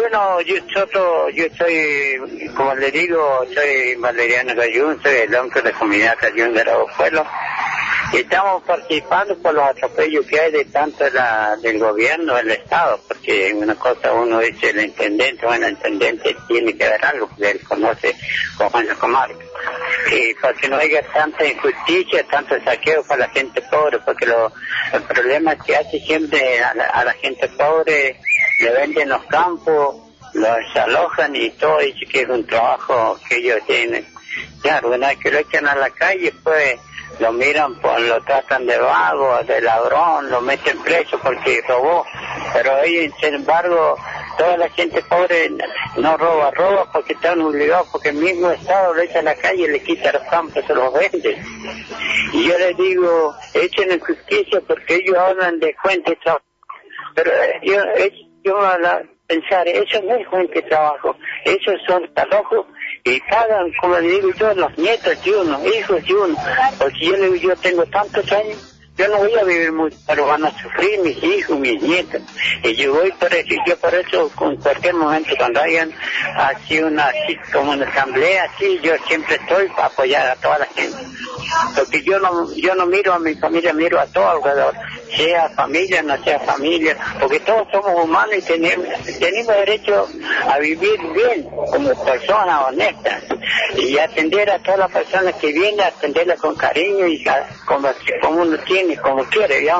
Bueno, yo soy, como le digo, soy Valeriano Cayún, soy el oncle de la comunidad Cayún de Pueblo. Estamos participando por los atropellos que hay de tanto del gobierno, del Estado, porque una cosa uno dice el intendente, bueno, el intendente tiene que ver algo, porque él conoce cómo es la comarca. Y para que no haya tanta injusticia, tanto saqueo para la gente pobre, porque el problema es que hace siempre a la gente pobre, le venden los campos, los alojan y todo, dice que es un trabajo que ellos tienen. Claro, una vez que lo echan a la calle, pues lo miran, lo tratan de vago, de ladrón, lo meten preso porque robó, pero ellos, sin embargo, toda la gente pobre no roba porque están obligados, porque el mismo Estado lo echa a la calle, le quita los campos, se los vende. Y yo les digo, echen en justicia porque ellos hablan de fuente de trabajo, pero yo a pensar, eso no es fuente de trabajo, esos son trabajos y pagan, como le digo yo, los nietos de uno, hijos de uno, porque yo le digo, yo tengo tantos años, yo no voy a vivir mucho, pero van a sufrir mis hijos, mis nietos, y yo voy por eso, y yo por eso, en cualquier momento, cuando hayan así así como una asamblea, así, yo siempre estoy para apoyar a toda la gente, porque yo no miro a mi familia, miro a todo alrededor, sea familia, no sea familia, porque todos somos humanos y tenemos derecho a vivir bien, como personas honestas, y atender a todas las personas que vienen, atenderlas con cariño y como uno tiene, como quiere, ¿ya?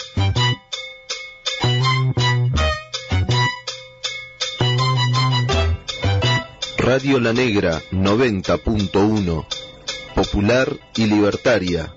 Radio La Negra 90.1, popular y libertaria.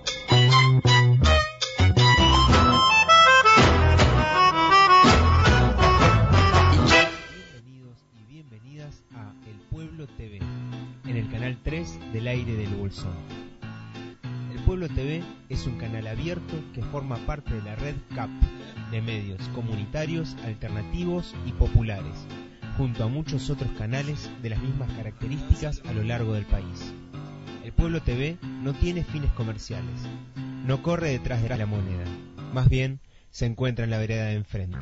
Bienvenidos y bienvenidas a El Pueblo TV, en el canal 3 del aire del Bolsón. El Pueblo TV es un canal abierto que forma parte de la red CAP, de medios comunitarios, alternativos y populares, junto a muchos otros canales de las mismas características a lo largo del país. El Pueblo TV no tiene fines comerciales, no corre detrás de la moneda, más bien se encuentra en la vereda de enfrente.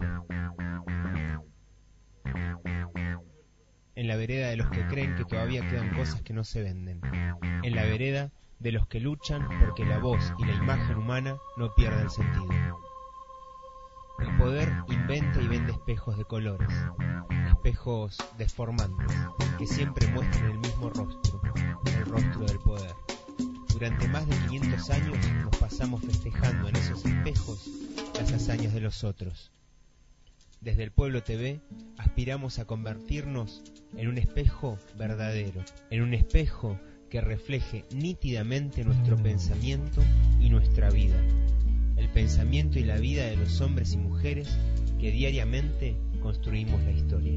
En la vereda de los que creen que todavía quedan cosas que no se venden. En la vereda de los que luchan porque la voz y la imagen humana no pierdan sentido. El poder inventa y vende espejos de colores, espejos deformantes, que siempre muestran el mismo rostro, el rostro del poder. Durante más de 500 años nos pasamos festejando en esos espejos las hazañas de los otros. Desde el Pueblo TV aspiramos a convertirnos en un espejo verdadero, en un espejo que refleje nítidamente nuestro pensamiento y nuestra vida, el pensamiento y la vida de los hombres y mujeres que diariamente construimos la historia.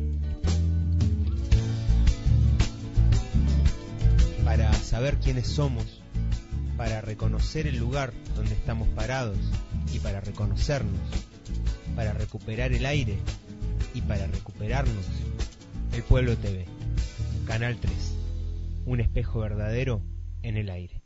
Para saber quiénes somos, para reconocer el lugar donde estamos parados y para reconocernos, para recuperar el aire y para recuperarnos, El Pueblo TV, Canal 3, un espejo verdadero en el aire.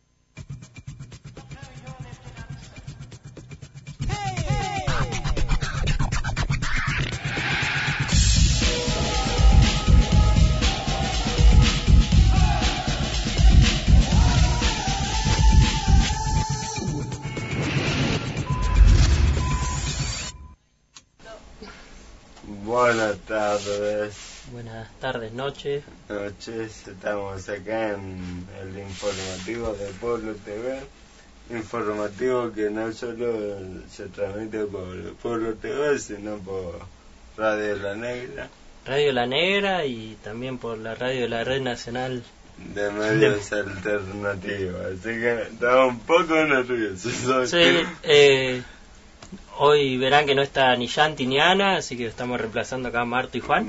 Buenas tardes. Buenas tardes, noches. Estamos acá en el informativo de Pueblo TV. Informativo que no solo se transmite por Pueblo TV, sino por Radio La Negra. Radio La Negra y también por la radio de la Red Nacional de Medios Alternativos. Así que estaba un poco nervioso. Sí, hoy verán que no está ni Yanti ni Ana, así que estamos reemplazando acá a Marto y Juan.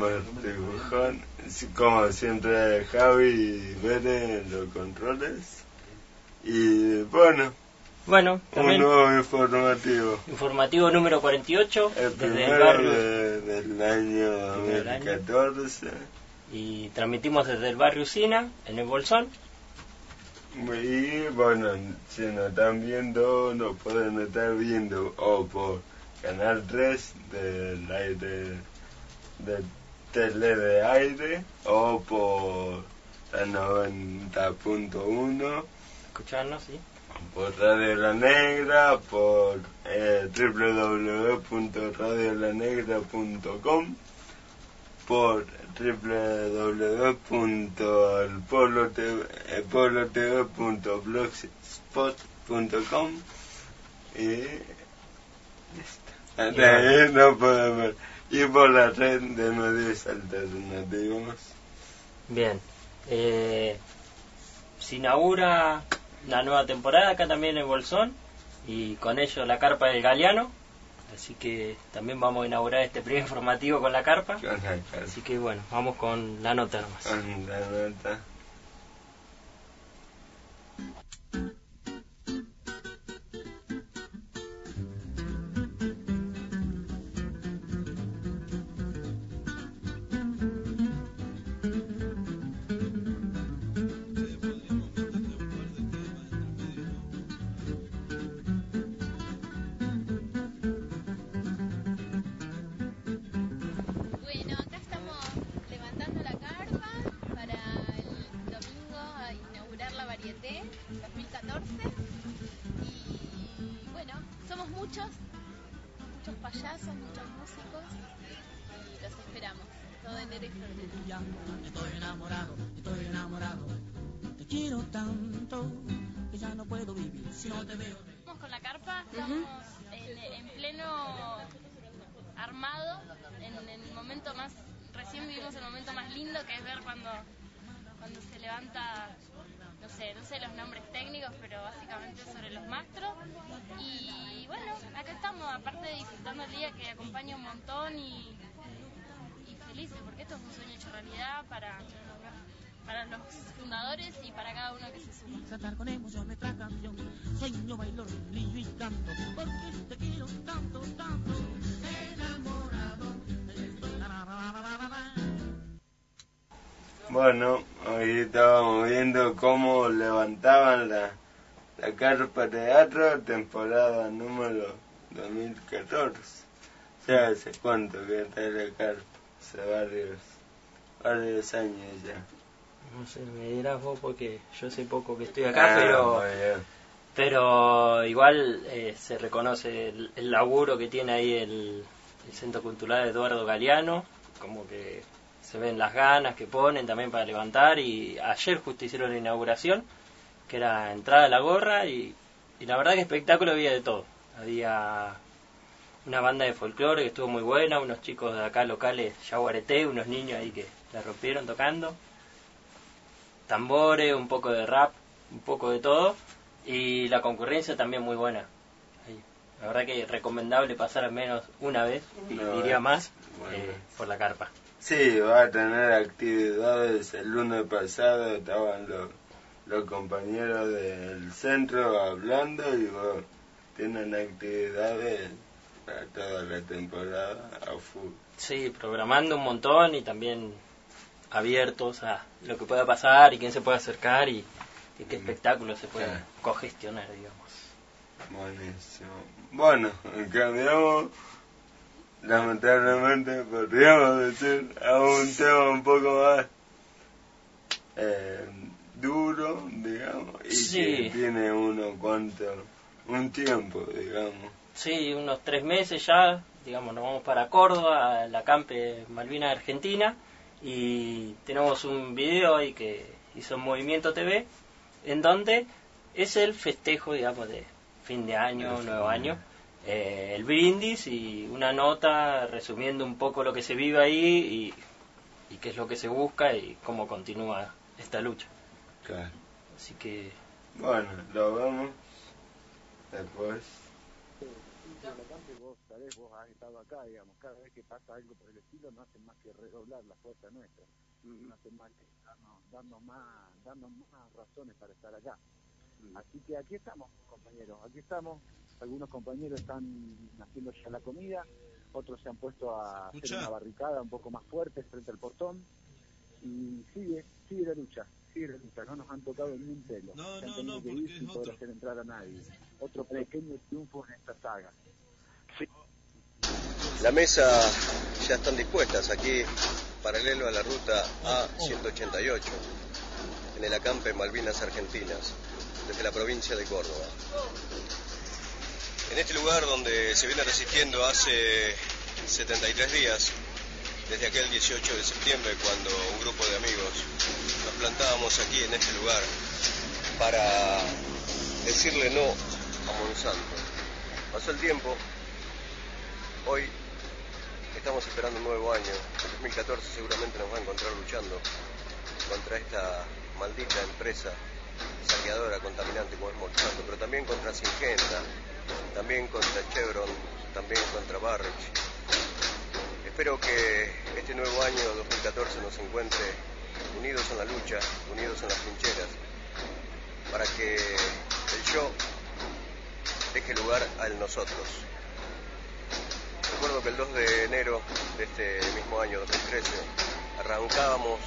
Como siempre, Javi y Bere en los controles. Y bueno, también un nuevo informativo. Informativo número 48. El desde primero el barrio del año 2014. Y transmitimos desde el barrio Usina, en el Bolsón. Y bueno, si nos están viendo, nos pueden estar viendo o por Canal 3 del aire del Tele de Aire o por la 90.1, Escucharnos, sí. por Radio La Negra, por www.radiolanegra.com, por www.polotv.blogspot.com y listo. Hasta ahí no puedo ver. Y por la red de medios alternativos. Bien. Se inaugura la nueva temporada acá también en Bolsón y con ello la carpa del Galeano. Así que también vamos a inaugurar este primer informativo con la carpa. Así que bueno, vamos con la nota nomás. La nota. Muchos payasos, muchos músicos y los esperamos todo enero y febrero. Estoy enamorado, te quiero tanto que ya no puedo vivir si no te veo. Estamos con la carpa, estamos en pleno armado, en el momento más, recién vivimos el momento más lindo que es ver cuando se levanta, no sé los nombres técnicos, pero básicamente sobre los mastros. Y bueno, acá estamos, aparte de disfrutando el día que acompaña un montón y felices, porque esto es un sueño hecho realidad para los fundadores y para cada uno que se suma. Cantar con emoción nuestra canción, sueño, bailo, río y canto, porque te quiero tanto, tanto, enamorado. Bueno, hoy estábamos viendo cómo levantaban la carpa teatro, temporada número 2014. Ya hace cuánto que está la carpa, hace varios años ya. No sé, me dirás vos porque yo sé poco que estoy acá, pero igual se reconoce el laburo que tiene ahí el Centro Cultural Eduardo Galeano, como que se ven las ganas que ponen también para levantar. Y ayer justo hicieron la inauguración, que era entrada a la gorra, y la verdad que espectáculo había de todo. Había una banda de folclore que estuvo muy buena, unos chicos de acá locales, yaguareté, unos niños ahí que la rompieron tocando, tambores, un poco de rap, un poco de todo, y la concurrencia también muy buena. La verdad que es recomendable pasar al menos una vez, diría más, por la carpa. Sí, va a tener actividades. El lunes pasado estaban los compañeros del centro hablando y bueno, tienen actividades para toda la temporada a full. Sí, programando un montón y también abiertos a lo que pueda pasar y quién se puede acercar y qué espectáculo se puede cogestionar, digamos. Buenísimo. Bueno, cambiamos, lamentablemente podríamos decir, a un tema un poco más duro, digamos, y que tiene un tiempo, digamos. Sí, unos 3 meses ya, digamos, nos vamos para Córdoba, a la Campe Malvinas Argentina, y tenemos un video ahí que hizo Movimiento TV, en donde es el festejo, digamos, de fin de año, nuevo año, el brindis y una nota resumiendo un poco lo que se vive ahí y qué es lo que se busca y cómo continúa esta lucha. Claro. Así que... Bueno, lo vemos después. Vos has estado acá, digamos, cada vez que pasa algo por el estilo no hacen más que redoblar la fuerza nuestra, no hacen más que darnos más razones para estar acá. Así que aquí estamos, compañeros, algunos compañeros están haciendo ya la comida, otros se han puesto a hacer una barricada un poco más fuerte frente al portón, y sigue la lucha, no nos han tocado ni un pelo, no, que ir sin poder hacer entrar a nadie. Otro pequeño triunfo en esta saga. La mesa ya están dispuestas. Aquí paralelo a la ruta A188, en el acampe Malvinas Argentinas, desde la provincia de Córdoba. En este lugar donde se viene resistiendo hace 73 días, desde aquel 18 de septiembre, cuando un grupo de amigos nos plantábamos aquí en este lugar para decirle no a Monsanto. Pasó el tiempo, hoy estamos esperando un nuevo año. El 2014 seguramente nos va a encontrar luchando contra esta maldita empresa saqueadora, contaminante como es Monsanto, pero también contra Syngenta, también contra Chevron, también contra Barrick. Espero que este nuevo año 2014 nos encuentre unidos en la lucha, unidos en las trincheras, para que el yo deje lugar al nosotros. Recuerdo que el 2 de enero de este mismo año 2013 arrancábamos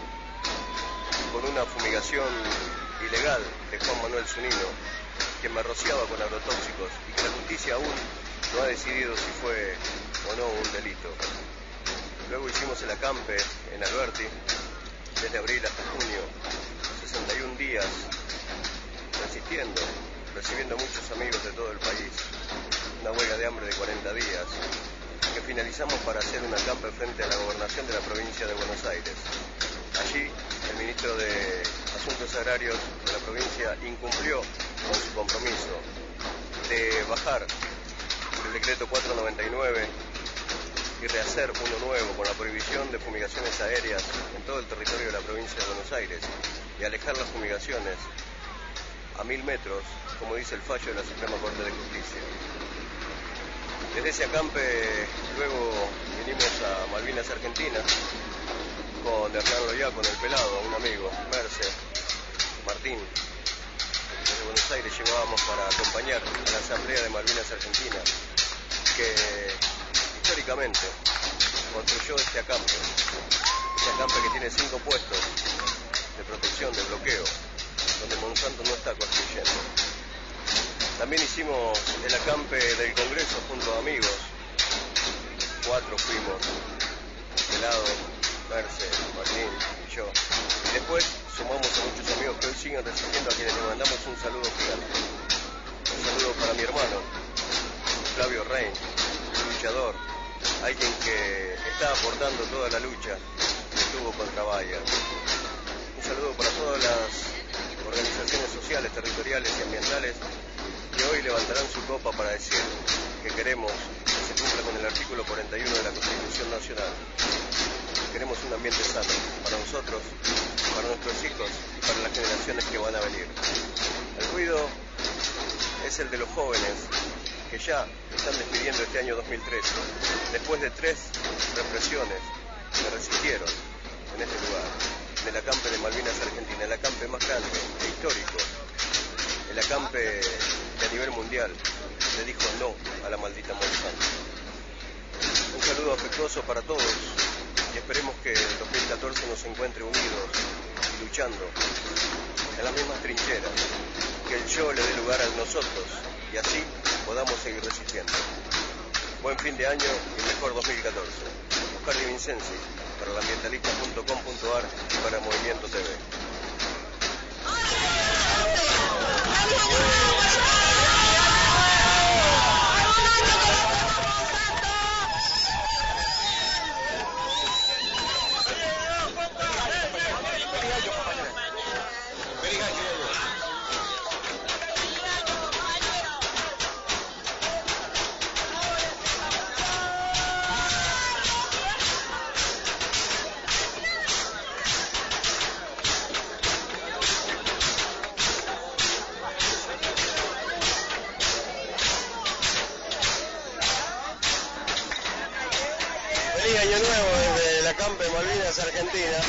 con una fumigación ilegal de Juan Manuel Zunino, que me rociaba con agrotóxicos y que la justicia aún no ha decidido si fue o no un delito. Luego hicimos el acampe en Alberti, desde abril hasta junio, 61 días, resistiendo, recibiendo a muchos amigos de todo el país, una huelga de hambre de 40 días, que finalizamos para hacer un acampe frente a la gobernación de la provincia de Buenos Aires. Allí, el ministro de Asuntos Agrarios de la provincia incumplió con su compromiso de bajar el decreto 499 y rehacer uno nuevo con la prohibición de fumigaciones aéreas en todo el territorio de la provincia de Buenos Aires y alejar las fumigaciones a 1000 metros, como dice el fallo de la Suprema Corte de Justicia. Desde ese acampe luego vinimos a Malvinas Argentinas con Hernán Loya, con el pelado, un amigo, Merce, Martín. Desde Buenos Aires llevábamos para acompañar a la Asamblea de Malvinas Argentinas, que históricamente construyó este acampe que tiene 5 puestos de protección, de bloqueo, donde Monsanto no está construyendo. También hicimos el acampe del Congreso junto a amigos, 4 fuimos, Pelado, Merce, Martín y yo. Y después sumamos a muchos amigos que hoy siguen resistiendo, a quienes les mandamos un saludo gigante. Un saludo para mi hermano, Flavio Rein, un luchador, alguien que está aportando toda la lucha que tuvo contra Bayer. Un saludo para todas las organizaciones sociales, territoriales y ambientales que hoy levantarán su copa para decir que queremos que se cumpla con el artículo 41 de la Constitución Nacional. Queremos un ambiente sano para nosotros, para nuestros hijos y para las generaciones que van a venir. El ruido es el de los jóvenes que ya están despidiendo este año 2013, después de 3 represiones que resistieron en este lugar, en el acampe de Malvinas Argentina, el acampe más grande e histórico, el acampe que a nivel mundial le dijo no a la maldita Monsanto. Un saludo afectuoso para todos y esperemos que el 2014 nos encuentre unidos y luchando en las mismas trincheras, que el yo le dé lugar a nosotros y así podamos seguir resistiendo. Buen fin de año y mejor 2014. Oscar Di Vincenzi, para laambientalista.com.ar y para Movimiento TV. Feliz año nuevo desde el acampe Malvinas Argentina.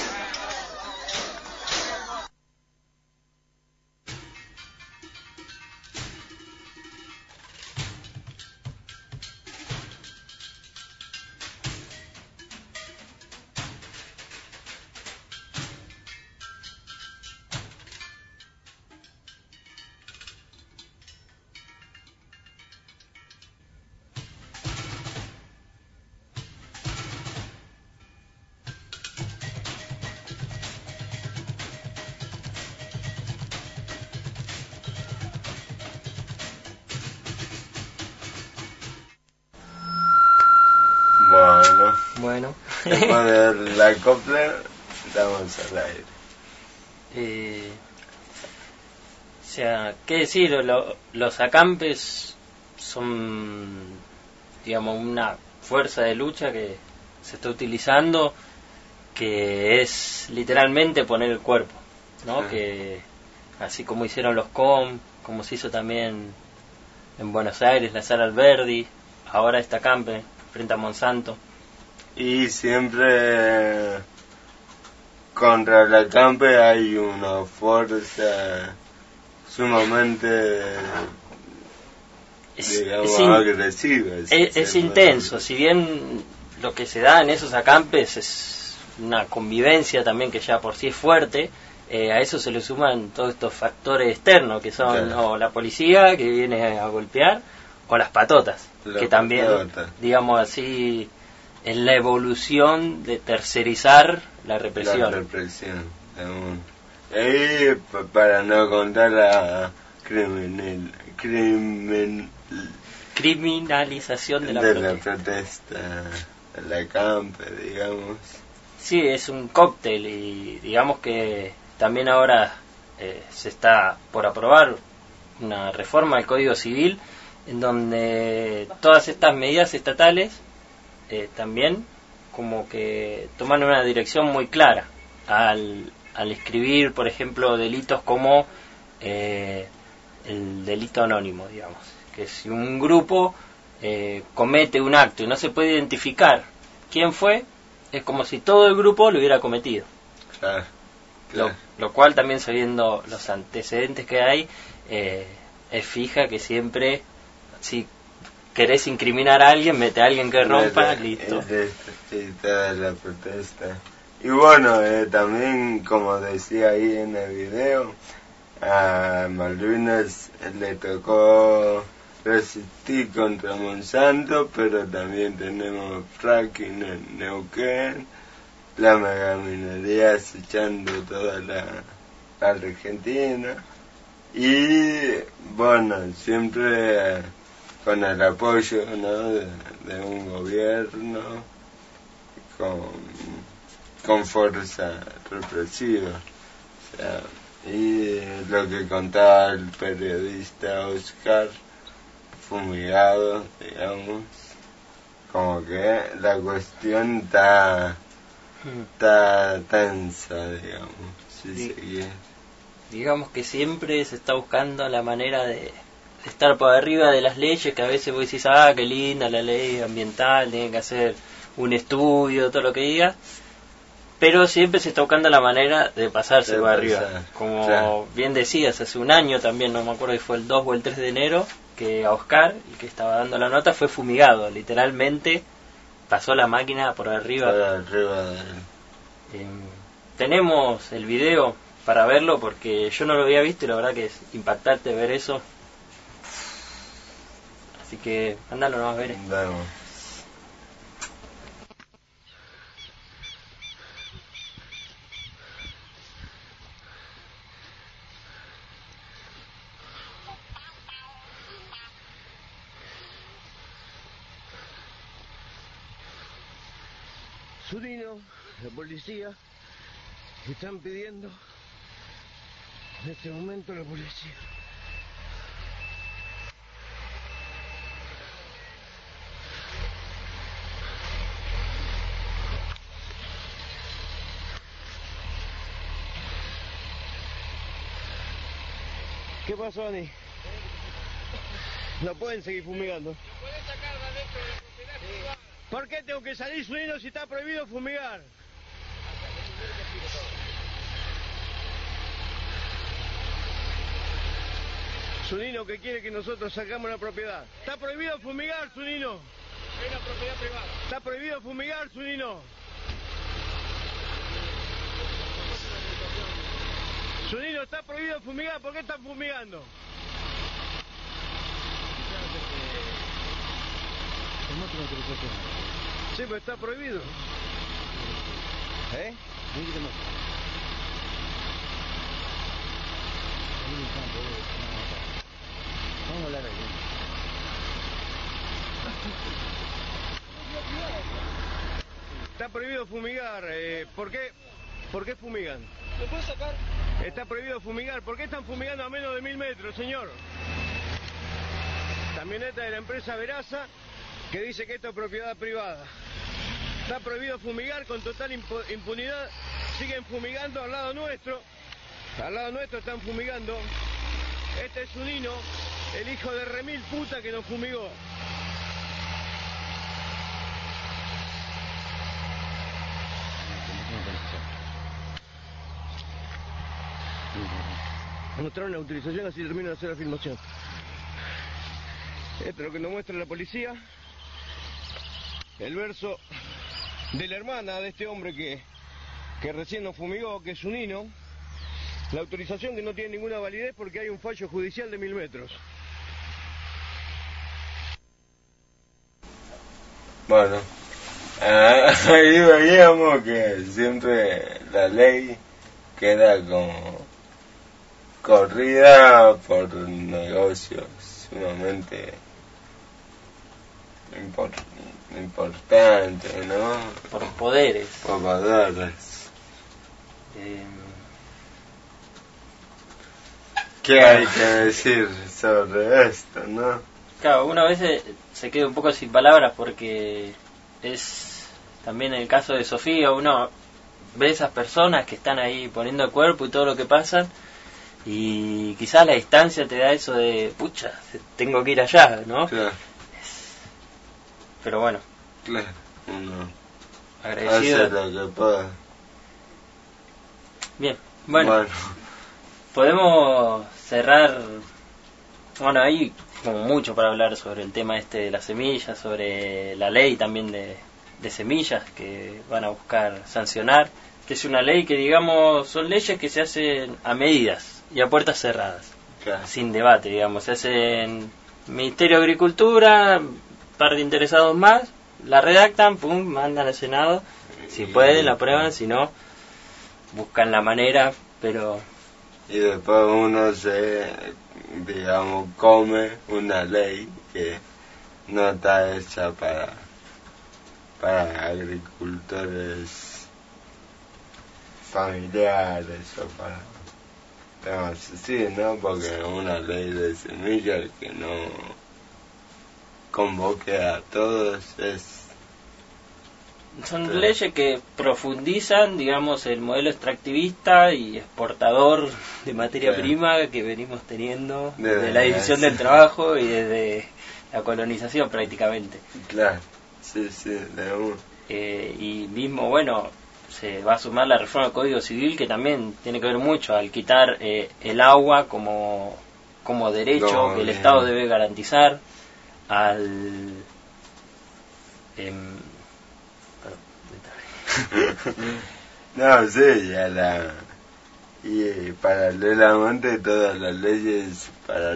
Bueno. Después de la copla, estamos al aire. O sea, ¿qué decir? Los acampes son, digamos, una fuerza de lucha que se está utilizando, que es literalmente poner el cuerpo, ¿no? Que así como hicieron los COM, como se hizo también en Buenos Aires, la Sala Alberdi, ahora este acampe frente a Monsanto. Y siempre contra el acampe hay una fuerza sumamente, digamos, agresiva. Es intenso, si bien lo que se da en esos acampes es una convivencia también que ya por sí es fuerte, a eso se le suman todos estos factores externos que son o la policía que viene a golpear o las patotas, que también, digamos así, es la evolución de tercerizar la represión. La represión, y para no contar la criminalización de la protesta, el acampe, digamos. Sí, es un cóctel y digamos que también ahora se está por aprobar una reforma al Código Civil en donde todas estas medidas estatales también como que toman una dirección muy clara al escribir, por ejemplo, delitos como el delito anónimo, digamos, que si un grupo comete un acto y no se puede identificar quién fue, es como si todo el grupo lo hubiera cometido. Claro. Lo cual también, sabiendo los antecedentes que hay, es fija que siempre, si querés incriminar a alguien, mete a alguien que rompa, listo. Toda la protesta. Y bueno, también, como decía ahí en el video, a Malvinas le tocó resistir contra Monsanto, pero también tenemos fracking en Neuquén, la megaminería acechando toda la Argentina, y bueno, siempre con el apoyo, ¿no?, de un gobierno con fuerza represiva. O sea, y lo que contaba el periodista Oscar, fumigado, digamos, como que la cuestión está tensa, digamos, digamos que siempre se está buscando la manera de estar por arriba de las leyes, que a veces vos decís, qué linda la ley ambiental, tiene que hacer un estudio, todo lo que diga, pero siempre se está buscando la manera de pasarse por arriba. Como bien decías, hace un año también, no me acuerdo si fue el 2 o el 3 de enero, que a Oscar, el que estaba dando la nota, fue fumigado, literalmente pasó la máquina por arriba. Tenemos el video para verlo, porque yo no lo había visto y la verdad que es impactante ver eso. Así que, ándalo, no vas a ver. Vamos. Zunino, la policía, están pidiendo en este momento la policía. ¿Qué pasó, Ani? No pueden seguir fumigando. ¿Por qué tengo que salir, Zunino, si está prohibido fumigar? Zunino, que quiere que nosotros sacamos la propiedad. Está prohibido fumigar, Zunino. Es una propiedad privada. Está prohibido fumigar, Zunino. Zunino, está prohibido fumigar. ¿Por qué están fumigando? Sí, pero está prohibido. ¿Eh? Vamos a hablar aquí. Está prohibido fumigar. ¿Por qué fumigan? ¿Me puedes sacar? Está prohibido fumigar. ¿Por qué están fumigando a menos de 1000 metros, señor? Camioneta de la empresa Veraza que dice que esto es propiedad privada. Está prohibido fumigar con total impunidad. Siguen fumigando al lado nuestro. Al lado nuestro están fumigando. Este es Zunino, el hijo de remil puta que nos fumigó. Mostrar una autorización, así termino de hacer la filmación. Esto es lo que nos muestra la policía. El verso de la hermana de este hombre que recién nos fumigó, que es Zunino. La autorización que no tiene ninguna validez porque hay un fallo judicial de 1000 metros. Bueno, ahí veíamos que siempre la ley queda como corrida por negocios sumamente importantes, ¿no? Por poderes. Por poderes. ¿Qué hay que decir sobre esto, no? Claro, uno a veces se queda un poco sin palabras porque es también el caso de Sofía. Uno ve esas personas que están ahí poniendo el cuerpo y todo lo que pasa, y quizás la distancia te da eso de, pucha, tengo que ir allá, ¿no? Claro. Pero bueno, Claro, uno agradecido. hace lo que pueda. Bien, bueno, podemos cerrar. Bueno, hay como mucho para hablar sobre el tema este de las semillas, sobre la ley también de semillas que van a buscar sancionar, que es una ley que, digamos, son leyes que se hacen a medidas y a puertas cerradas, Claro. sin debate, digamos. Se hace en Ministerio de Agricultura, un par de interesados más, la redactan, pum, mandan al Senado, si pueden la aprueban, si no, buscan la manera, pero... Y después uno digamos, come una ley que no está hecha para agricultores familiares o para temas así, ¿no? Porque una ley de semillas que no convoque a todos son leyes que profundizan, digamos, el modelo extractivista y exportador de materia prima que venimos teniendo desde la división del trabajo y desde la colonización prácticamente. Claro, sí, de uno. Y mismo, bueno, se va a sumar la reforma del Código Civil, que también tiene que ver mucho al quitar el agua como derecho que el Estado debe garantizar, al... No, sí, y paralelamente todas las leyes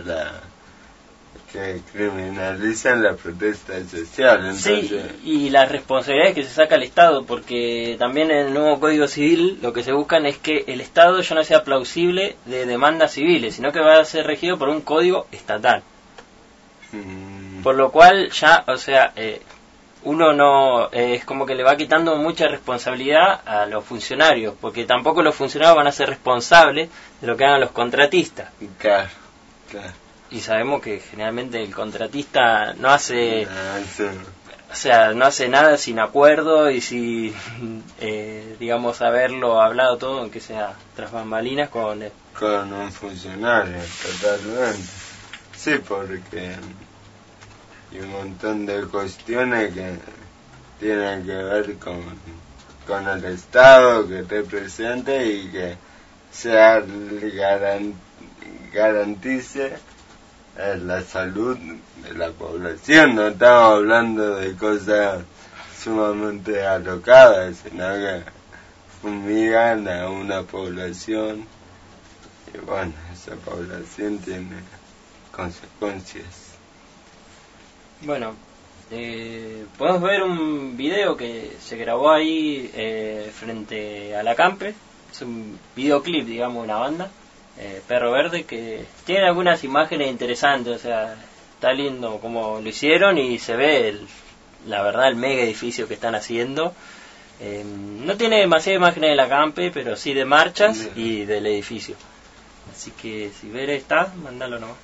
que criminalizan la protesta social. Entonces... Sí, y las responsabilidades que se saca el Estado, porque también en el nuevo Código Civil lo que se buscan es que el Estado ya no sea plausible de demandas civiles, sino que va a ser regido por un código estatal. Por lo cual ya, o sea... uno no es como que le va quitando mucha responsabilidad a los funcionarios, porque tampoco los funcionarios van a ser responsables de lo que hagan los contratistas. Claro. Y sabemos que generalmente el contratista no hace, o sea, no hace nada sin acuerdo y sin, digamos, haberlo hablado todo, aunque sea tras bambalinas, con un funcionario, totalmente. Sí, porque... y un montón de cuestiones que tienen que ver con el Estado que esté presente y que garantice la salud de la población. No estamos hablando de cosas sumamente alocadas, sino que fumigan a una población y bueno, esa población tiene consecuencias. Bueno, podemos ver un video que se grabó ahí frente a la Campe. Es un videoclip, digamos, una banda, Perro Verde, que tiene algunas imágenes interesantes. O sea, está lindo como lo hicieron y se ve, la verdad, el mega edificio que están haciendo. No tiene demasiadas imágenes de la campe, pero sí de marchas y del edificio. Así que si ver está, mándalo nomás.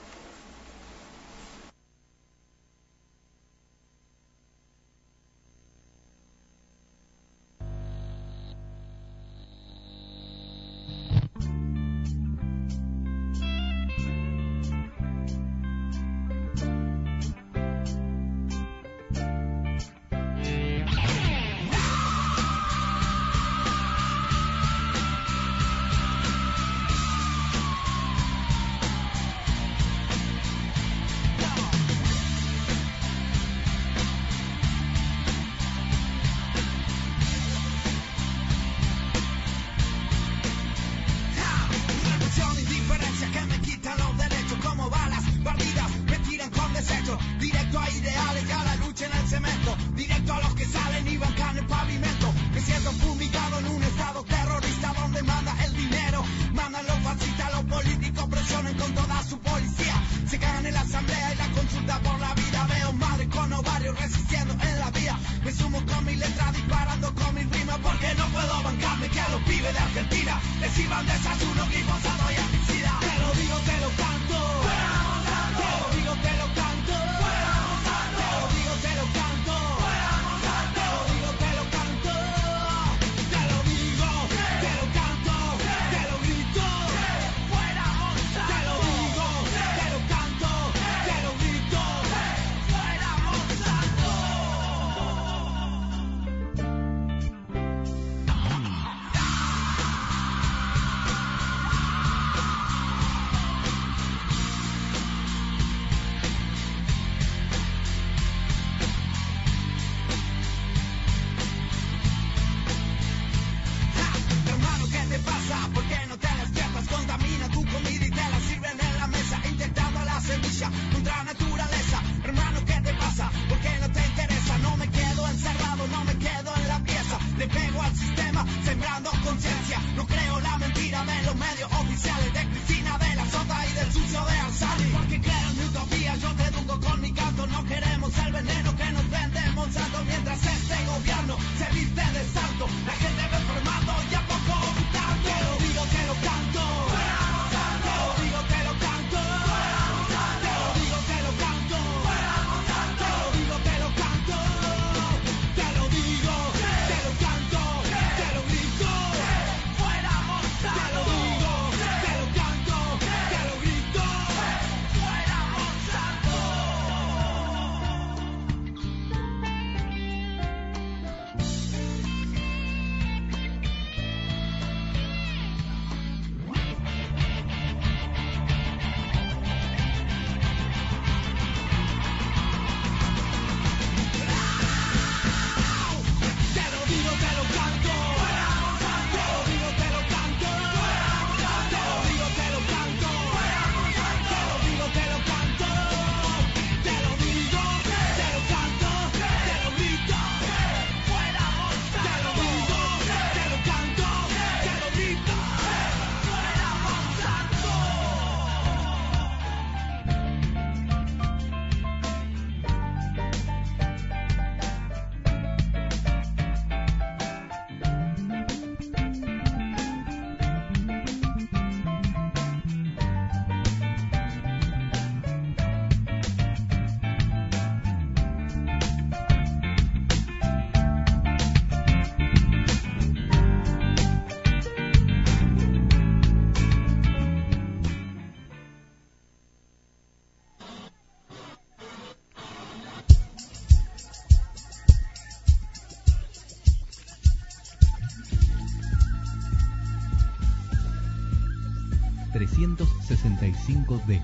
D.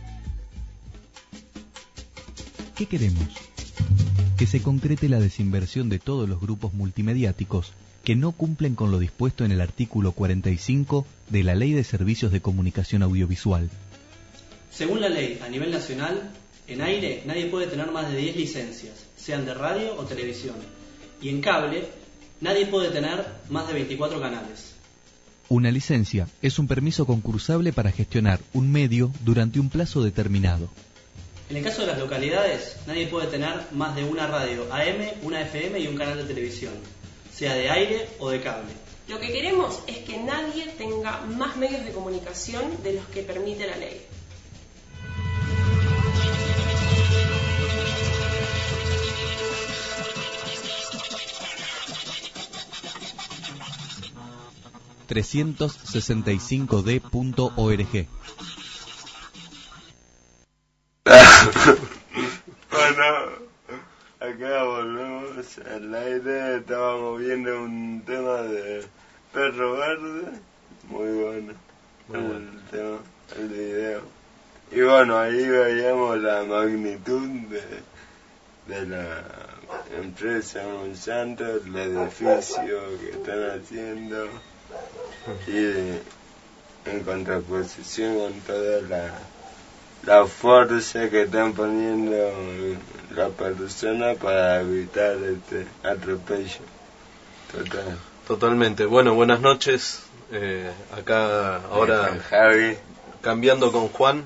¿Qué queremos? Que se concrete la desinversión de todos los grupos multimediáticos que no cumplen con lo dispuesto en el artículo 45 de la Ley de Servicios de Comunicación Audiovisual. Según la ley, a nivel nacional, en aire nadie puede tener más de 10 licencias, sean de radio o televisión. Y en cable, nadie puede tener más de 24 canales. Una licencia es un permiso concursable para gestionar un medio durante un plazo determinado. En el caso de las localidades, nadie puede tener más de una radio AM, una FM y un canal de televisión. sea de aire o de cable. Lo que queremos es que nadie tenga más medios de comunicación de los que permite la ley. .365d.org. Bueno, acá volvemos al aire. Estábamos viendo un tema de Perro Verde, muy bueno, el video. Y bueno, ahí veíamos la magnitud de la empresa Monsanto, el edificio que están haciendo, y en contraposición con toda la fuerza que están poniendo la persona para evitar este atropello. Totalmente. Bueno, buenas noches. Acá ahora Javi, cambiando con Juan.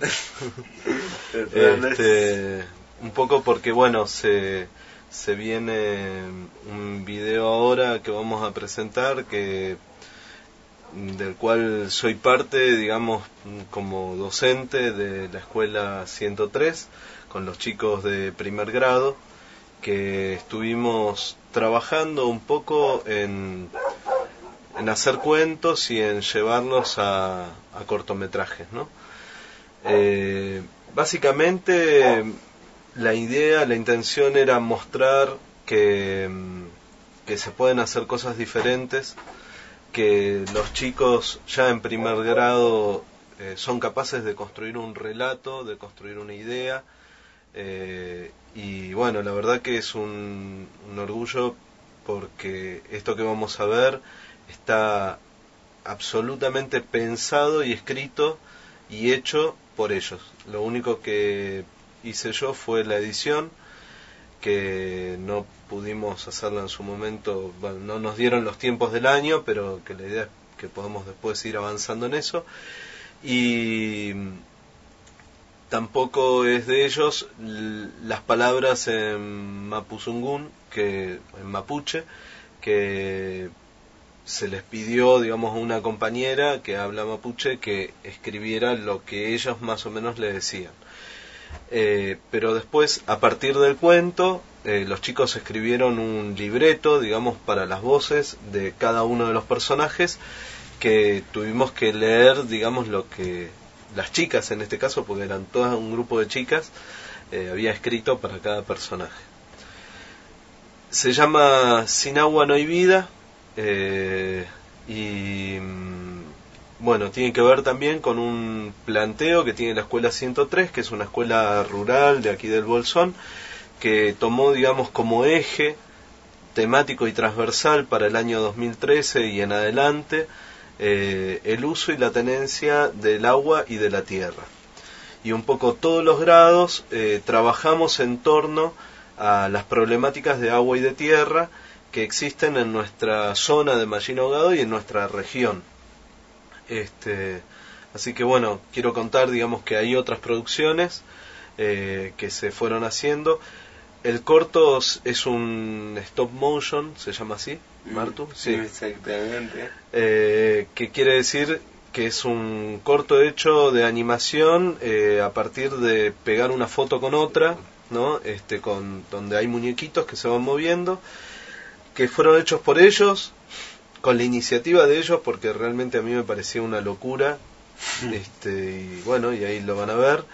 Un poco porque bueno, se viene un video ahora que vamos a presentar, del cual soy parte, digamos, como docente de la escuela 103, con los chicos de primer grado, que estuvimos trabajando un poco en hacer cuentos y en llevarlos a cortometrajes, ¿no? Básicamente la intención era mostrar que se pueden hacer cosas diferentes, que los chicos ya en primer grado son capaces de construir un relato, de construir una idea, y bueno, la verdad que es un orgullo, porque esto que vamos a ver está absolutamente pensado y escrito y hecho por ellos. Lo único que hice yo fue la edición, que no pudimos hacerla en su momento, bueno, no nos dieron los tiempos del año, pero que la idea es que podamos después ir avanzando en eso. Y tampoco es de ellos las palabras en mapuzungún, en mapuche, que se les pidió, digamos, a una compañera que habla mapuche que escribiera lo que ellos más o menos le decían. Pero después, a partir del cuento, los chicos escribieron un libreto, digamos, para las voces de cada uno de los personajes, que tuvimos que leer, digamos, lo que las chicas, en este caso, porque eran todas un grupo de chicas, había escrito para cada personaje. Se llama Sin agua no hay vida, y bueno, tiene que ver también con un planteo que tiene la escuela 103, que es una escuela rural de aquí del Bolsón, que tomó, digamos, como eje temático y transversal para el año 2013 y en adelante el uso y la tenencia del agua y de la tierra. Y un poco todos los grados trabajamos en torno a las problemáticas de agua y de tierra que existen en nuestra zona de Mallín Ahogado y en nuestra región. Así que bueno, quiero contar, digamos, que hay otras producciones que se fueron haciendo. El corto es un stop motion, se llama así, Martu. Sí, exactamente. Que quiere decir que es un corto hecho de animación a partir de pegar una foto con otra, ¿no? Donde hay muñequitos que se van moviendo, que fueron hechos por ellos, con la iniciativa de ellos, porque realmente a mí me parecía una locura, y bueno, y ahí lo van a ver,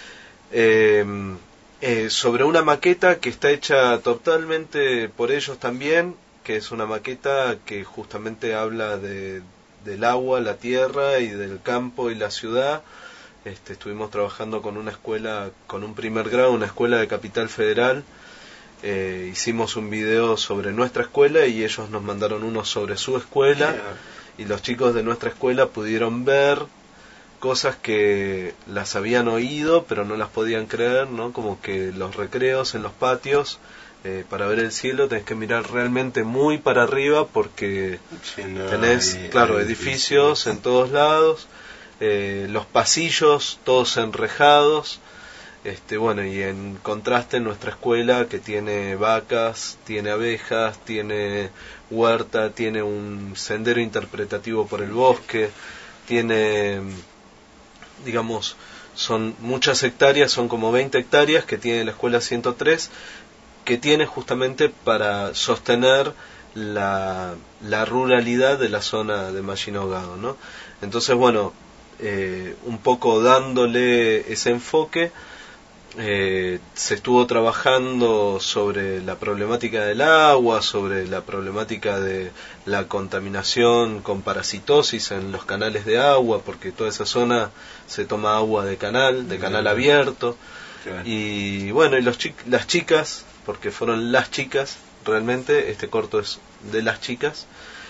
sobre una maqueta que está hecha totalmente por ellos también, que es una maqueta que justamente habla del agua, la tierra y del campo y la ciudad. Estuvimos trabajando con una escuela, con un primer grado, una escuela de Capital Federal. Hicimos un video sobre nuestra escuela y ellos nos mandaron uno sobre su escuela, y los chicos de nuestra escuela pudieron ver cosas que las habían oído pero no las podían creer, ¿no? Como que los recreos en los patios, para ver el cielo tenés que mirar realmente muy para arriba, porque tenés, claro, edificios en todos lados, los pasillos todos enrejados, Bueno, y en contraste nuestra escuela, que tiene vacas, tiene abejas, tiene huerta, tiene un sendero interpretativo por el bosque, tiene, digamos, son muchas hectáreas, son como 20 hectáreas que tiene la escuela 103, que tiene justamente para sostener la ruralidad de la zona de Mallina Ahogado, ¿no? Entonces, bueno, un poco dándole ese enfoque, se estuvo trabajando sobre la problemática del agua, sobre la problemática de la contaminación con parasitosis en los canales de agua, porque toda esa zona se toma agua de canal abierto. Y bueno, y las chicas, porque fueron las chicas, realmente este corto es de las chicas,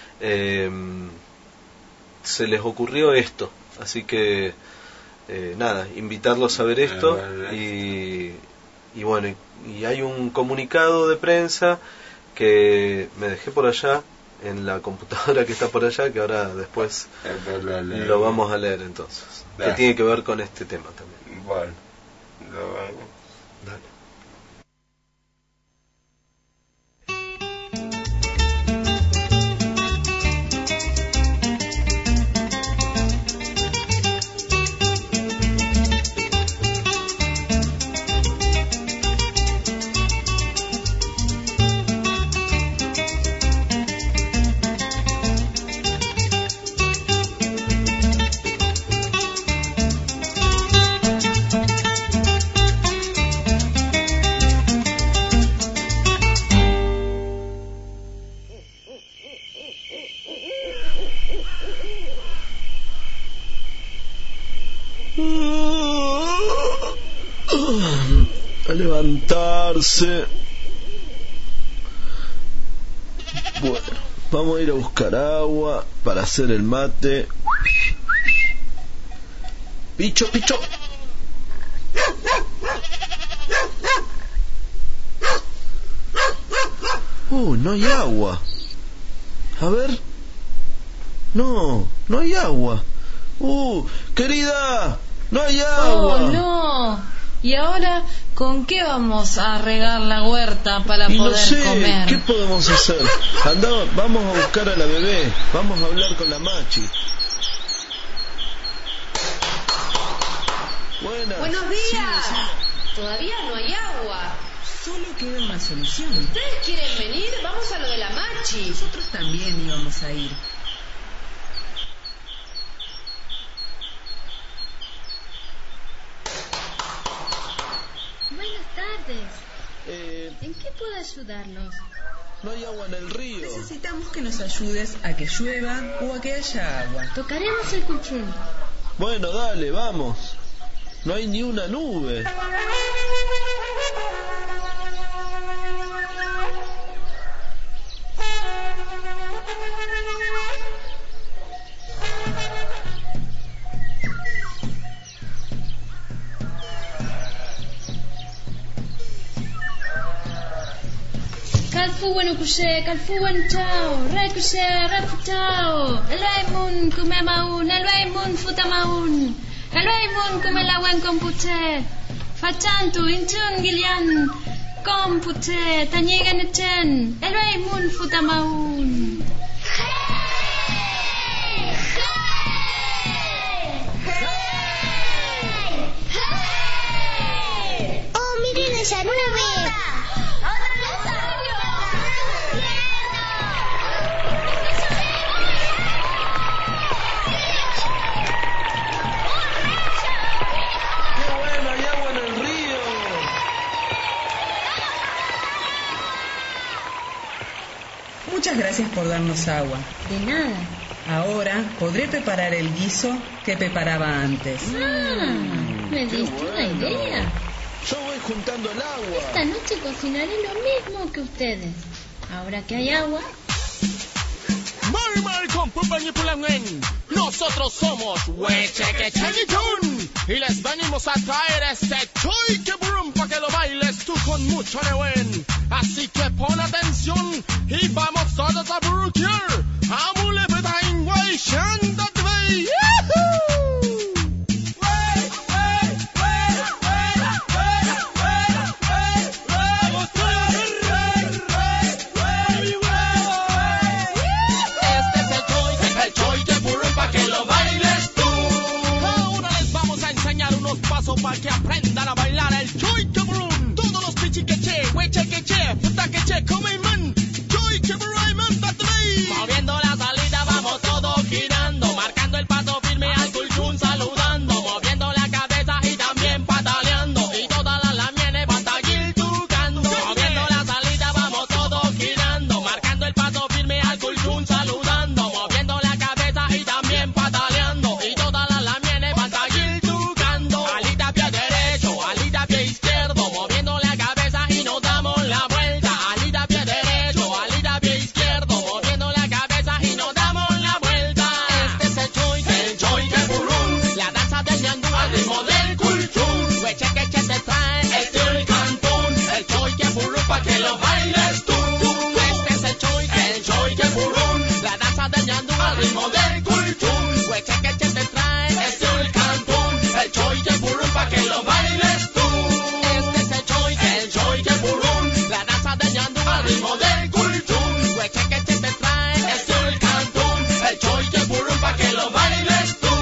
se les ocurrió esto, así que nada, invitarlos a ver esto. Y bueno, y hay un comunicado de prensa que me dejé por allá en la computadora que está por allá, que ahora después lo vamos a leer entonces, que tiene que ver con este tema también. Bueno, lo vamos. Dale. A levantarse. Bueno, vamos a ir a buscar agua para hacer el mate. Picho, picho. No hay agua. A ver. No hay agua. Querida, no hay agua. Oh, no. ¿Y ahora con qué vamos a regar la huerta para poder comer? ¿Qué podemos hacer? Vamos a buscar a la bebé. Vamos a hablar con la Machi. Buenos días. Todavía no hay agua. Solo queda una solución. ¿Ustedes quieren venir? Vamos a lo de la Machi. Nosotros también íbamos a ir. Buenas tardes. ¿En qué puedo ayudarlos? No hay agua en el río. Necesitamos que nos ayudes a que llueva o a que haya agua. Tocaremos el cuchún. Bueno, dale, vamos. No hay ni una nube. Kalfu bueno kushe, kalfu bueno chao, re kushe, rafu chao. Elwaimun kume maun, elwaimun futa maun. Elwaimun kume lawen kompuche. Fachantu inchun gilian kompuche, tanyigan echen. Elwaimun futa maun. Oh, miren esa nube. Muchas gracias por darnos agua. De nada. Ahora podré preparar el guiso que preparaba antes. Me diste una idea. Yo voy juntando el agua. Esta noche cocinaré lo mismo que ustedes. Ahora que hay agua. Nosotros somos Huechequechenichun y les venimos a traer este choy que brum pa' que lo bailes tú con mucho neuen. Así que pon atención y vamos todos a burquear. Amule betain way shandat way. al ritmo del culchum. Huechequeche te trae este el cantón, el choy y el burrún pa' que lo bailes tú. Este es el choy y el burrún, la danza de ñandú al ritmo del culchum. Huechequeche te trae este el cantón, el choy y el burrún pa' que lo bailes tú.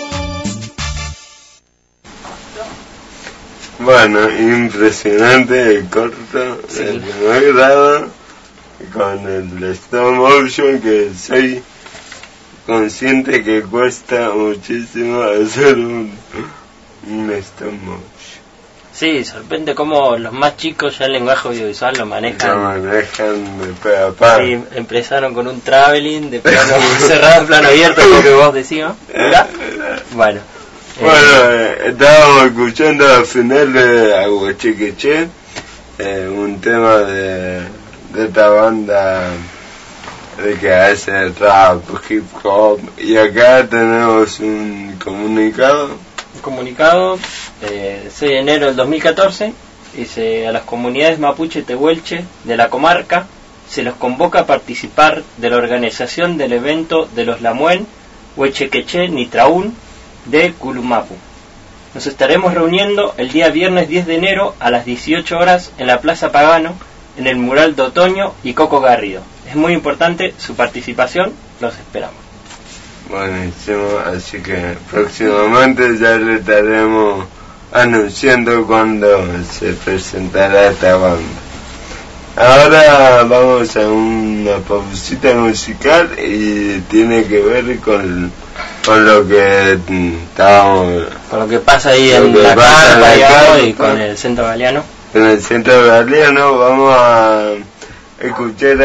Bueno, impresionante el corto del primer grado con el stop motion, que soy consciente que cuesta muchísimo hacer un stop motion. Sí, sorprende cómo los más chicos ya el lenguaje audiovisual lo manejan. Lo manejan de pe a pa. Sí, empezaron con un traveling de plano cerrado, plano abierto, lo que vos decías. Bueno. Estábamos escuchando al final de Aguachequeche, un tema de esta banda de que hace rap, hip hop, y acá tenemos un comunicado. Un comunicado, 6 de enero del 2014, dice: a las comunidades mapuche tehuelche de la comarca se los convoca a participar de la organización del evento de los Lamuen Huechequeche Nitraún de Culumapu. Nos estaremos reuniendo el día viernes 10 de enero a las 18 horas en la Plaza Pagano, en el mural de Otoño y Coco Garrido. Es muy importante su participación, los esperamos. Buenísimo, así que próximamente ya le estaremos anunciando cuando se presentará esta banda. Ahora vamos a una pausita musical y tiene que ver con lo que estábamos, con lo que pasa ahí en la carpa y con el centro galeano. En el centro galeano vamos a escuchar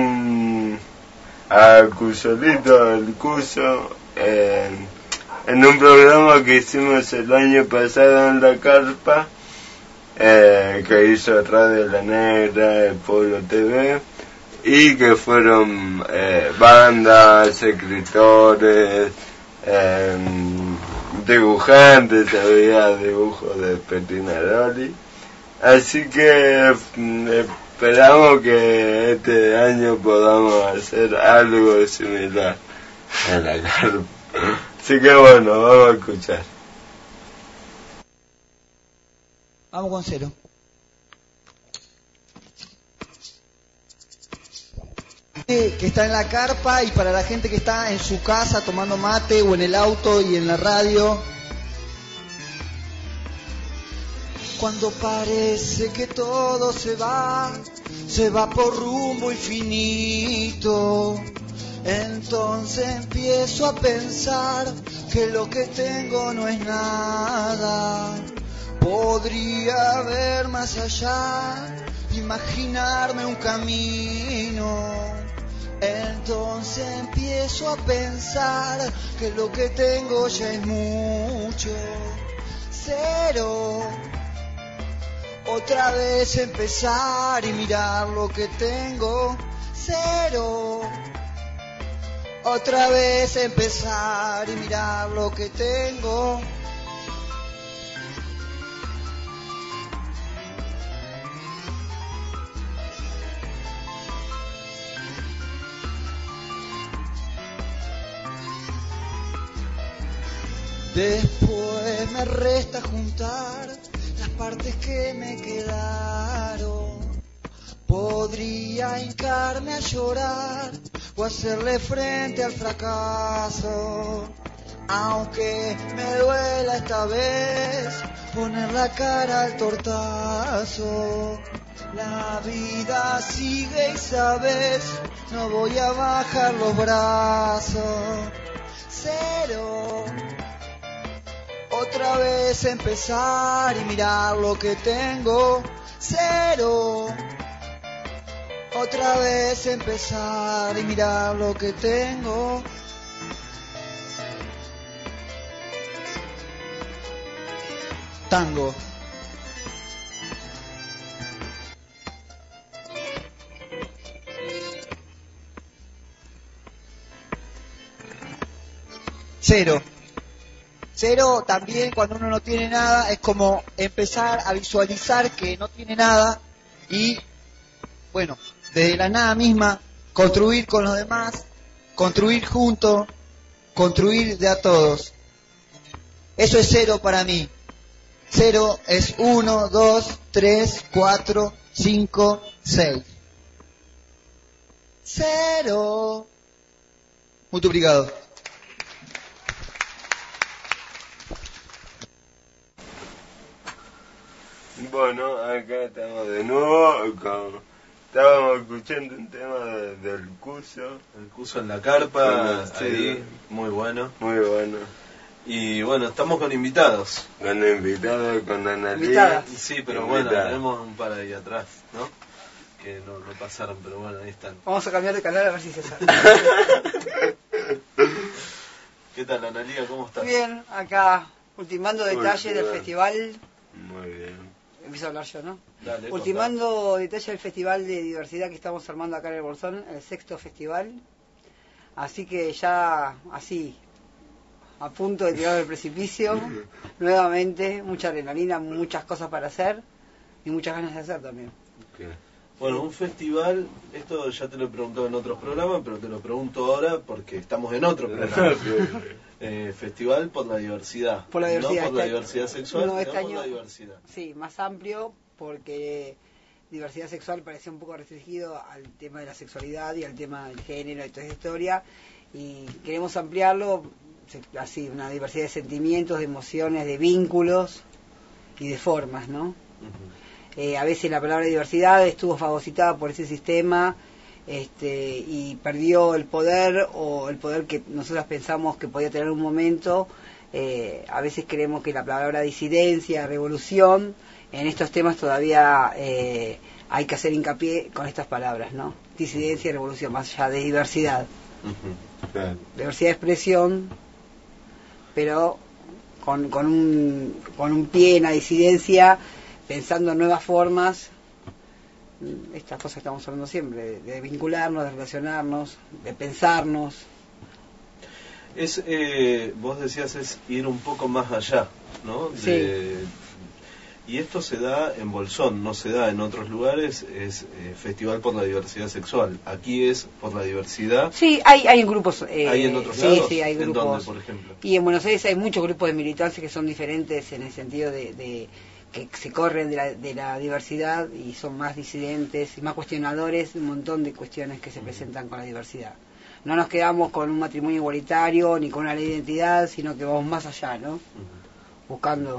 a Cusolito, el Cuso, en un programa que hicimos el año pasado en la carpa, que hizo Radio La Negra, el Pueblo TV, y que fueron bandas, escritores, dibujantes, había dibujos de Petinaroli, así que esperamos que este año podamos hacer algo similar en la carpa. Así que bueno, vamos a escuchar. Vamos con Cero. Que está en la carpa, y para la gente que está en su casa tomando mate o en el auto y en la radio. Cuando parece que todo se va por rumbo infinito, entonces empiezo a pensar que lo que tengo no es nada. Podría ver más allá, imaginarme un camino. Entonces empiezo a pensar que lo que tengo ya es mucho. Cero. Otra vez empezar y mirar lo que tengo. Cero. Otra vez empezar y mirar lo que tengo. Después me resta juntar las partes que me quedaron. Podría hincarme a llorar o hacerle frente al fracaso, aunque me duela esta vez poner la cara al tortazo. La vida sigue y sabes, no voy a bajar los brazos. Cero. Otra vez empezar y mirar lo que tengo. Cero. Otra vez empezar y mirar lo que tengo. Tango. Cero. Cero también, cuando uno no tiene nada, es como empezar a visualizar que no tiene nada y, bueno, desde la nada misma, construir con los demás construir juntos, construir de a todos. Eso es cero para mí. Cero es 1, 2, 3, 4, 5, 6. Cero. Muito obrigado. Bueno, acá estamos de nuevo estábamos escuchando un tema del curso. El curso en la carpa, Sí. ahí, muy bueno. Muy bueno. Y bueno, estamos con invitados. Con invitados, con Analia. Invitadas. Sí, pero bueno, tenemos un par ahí atrás, ¿no? Que no pasaron, pero bueno, ahí están. Vamos a cambiar de canal a ver si se sale. ¿Qué tal, Analia? ¿Cómo estás? Bien, acá ultimando detalles del festival. Muy bien. Empiezo a hablar yo, ¿no? Dale, Ultimando detalles del festival de diversidad que estamos armando acá en el Bolsón, el 6º festival. Así que ya, así, a punto de tirar del precipicio, nuevamente, mucha adrenalina, muchas cosas para hacer y muchas ganas de hacer también. Okay. Bueno, un festival, esto ya te lo he preguntado en otros programas, pero te lo pregunto ahora porque estamos en otro programa. Festival por la diversidad. Por la diversidad. No por la diversidad sexual, No, sino este por año, la diversidad. sí, más amplio porque diversidad sexual parecía un poco restringido al tema de la sexualidad y al tema del género y toda esa historia. Y queremos ampliarlo, así, una diversidad de sentimientos, de emociones, de vínculos y de formas, ¿no? A veces la palabra diversidad estuvo fagocitada por ese sistema y perdió el poder, o el poder que nosotros pensamos que podía tener un momento. A veces creemos que la palabra disidencia, revolución, en estos temas todavía hay que hacer hincapié con estas palabras, ¿no? Disidencia y revolución, más allá de diversidad. Claro. Diversidad de expresión, pero con un pie en la disidencia, pensando en nuevas formas, estas cosas que estamos hablando siempre, de vincularnos, de relacionarnos, de pensarnos. Vos decías, es ir un poco más allá, ¿no? Y esto se da en Bolsón, no se da en otros lugares, es Festival por la Diversidad Sexual. Aquí es por la diversidad. Sí, hay grupos. ¿Hay en otros lados? Sí, hay grupos. ¿En dónde, por ejemplo? Y en Buenos Aires hay muchos grupos de militancia que son diferentes en el sentido de que se corren de la diversidad y son más disidentes y más cuestionadores de un montón de cuestiones que se presentan con la diversidad. No nos quedamos con un matrimonio igualitario ni con una ley de identidad, sino que vamos más allá, ¿no? Buscando,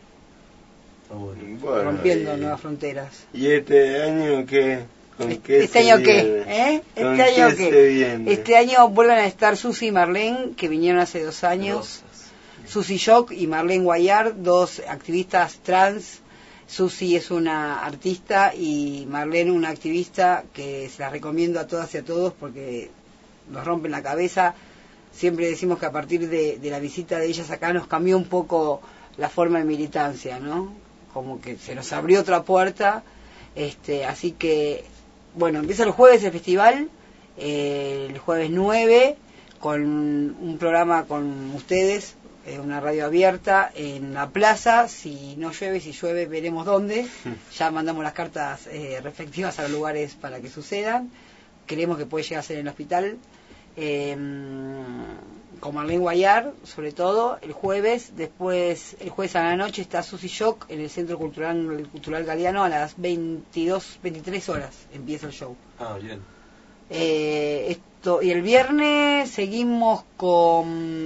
Bueno, rompiendo nuevas fronteras. ¿Y este año qué? ¿Con qué ¿Este se año viene? qué? ¿Con ¿Este año qué se qué? viene? Este año vuelven a estar Susi y Marlene, que vinieron hace 2 años. Susi Shock y Marlene Guayar, 2 activistas trans. Susi es una artista y Marlene una activista que se las recomiendo a todas y a todos porque nos rompen la cabeza. Siempre decimos que a partir de la visita de ellas acá nos cambió un poco la forma de militancia, ¿no? Como que se nos abrió otra puerta. Así que, bueno, empieza el jueves el festival, el jueves 9, con un programa con ustedes, una radio abierta en la plaza. Si no llueve, si llueve veremos dónde. Ya mandamos las cartas respectivas a los lugares para que sucedan. Creemos que puede llegar a ser en el hospital. Con Marlene Guayar, sobre todo, el jueves. Después, el jueves a la noche está Susi Shock en el Centro Cultural Galeano a las 23 horas. Empieza el show. Ah, bien. Y el viernes seguimos con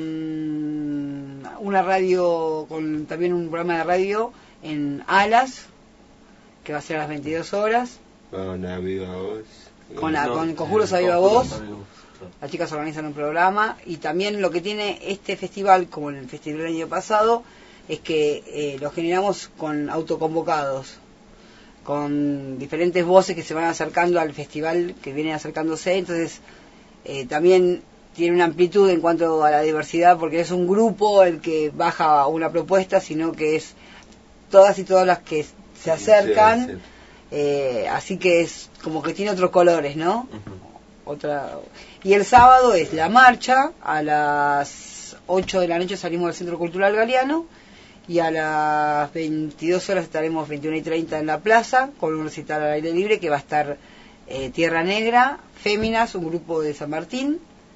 una radio, con también un programa de radio en Alas, que va a ser a las 22 horas. Con la Viva Voz. Con Conjuros a Viva Voz. Las chicas organizan un programa. Y también lo que tiene este festival, como en el festival del año pasado, es que lo generamos con autoconvocados, con diferentes voces que se van acercando al festival, que vienen acercándose. Entonces también tiene una amplitud en cuanto a la diversidad, porque no es un grupo el que baja una propuesta, sino que es todas y todas las que se acercan. Así que es como que tiene otros colores, ¿no? Y el sábado es la marcha. A las 8 de la noche salimos del Centro Cultural Galeano y a las 22 horas estaremos 21:30 en la plaza con un recital al aire libre que va a estar Tierra Negra, Féminas, un grupo de San Martín,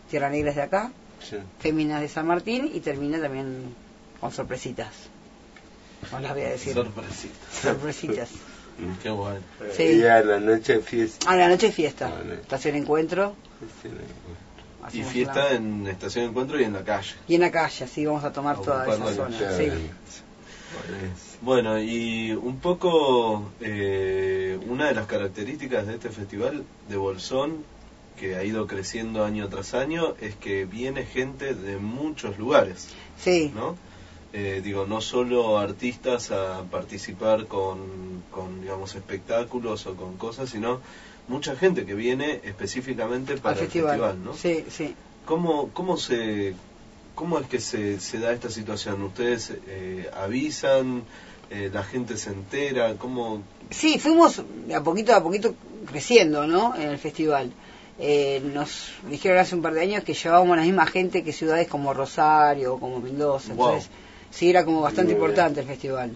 Tierra Negra es de acá, Sí. Féminas de San Martín, y termina también con sorpresitas. No las voy a decir. Sorpresitas. Qué bueno. Sí. Y a la noche fiesta. A la noche fiesta. Estación Encuentro. Y Hacemos fiesta en Estación Encuentro y en la calle. Y en la calle, así vamos a tomar toda ocupar esa la zona. calle. Sí. Bueno, y un poco una de las características de este festival de Bolsón, que ha ido creciendo año tras año, es que viene gente de muchos lugares. Sí. ¿No? Digo, no solo artistas a participar con, digamos, espectáculos o con cosas, sino mucha gente que viene específicamente para el festival, ¿no? Sí, sí. ¿Cómo es que se da esta situación? ¿Ustedes avisan? ¿La gente se entera? ¿Cómo? Sí, fuimos de a poquito creciendo, ¿no? En el festival. Nos dijeron hace un par de años que llevábamos la misma gente que ciudades como Rosario, como Mendoza. Wow. Entonces, sí, era como bastante importante el festival.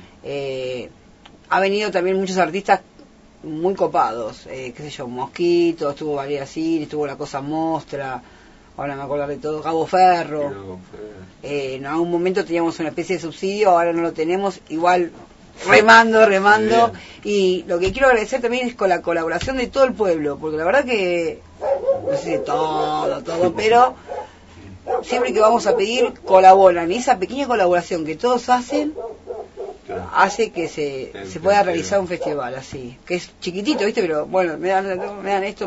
Ha venido también muchos artistas muy copados, qué sé yo, Mosquito, estuvo Valeria Cini, estuvo La Cosa Mostra, ahora me acuerdo de todo, Gabo Ferro. En algún momento teníamos una especie de subsidio, ahora no lo tenemos, igual remando. Y lo que quiero agradecer también es con la colaboración de todo el pueblo, porque la verdad que, no sé si todo, pero siempre que vamos a pedir, colaboran. Y esa pequeña colaboración que todos hacen, hace que se pueda realizar un festival así, que es chiquitito, ¿viste? Pero bueno, me dan esto,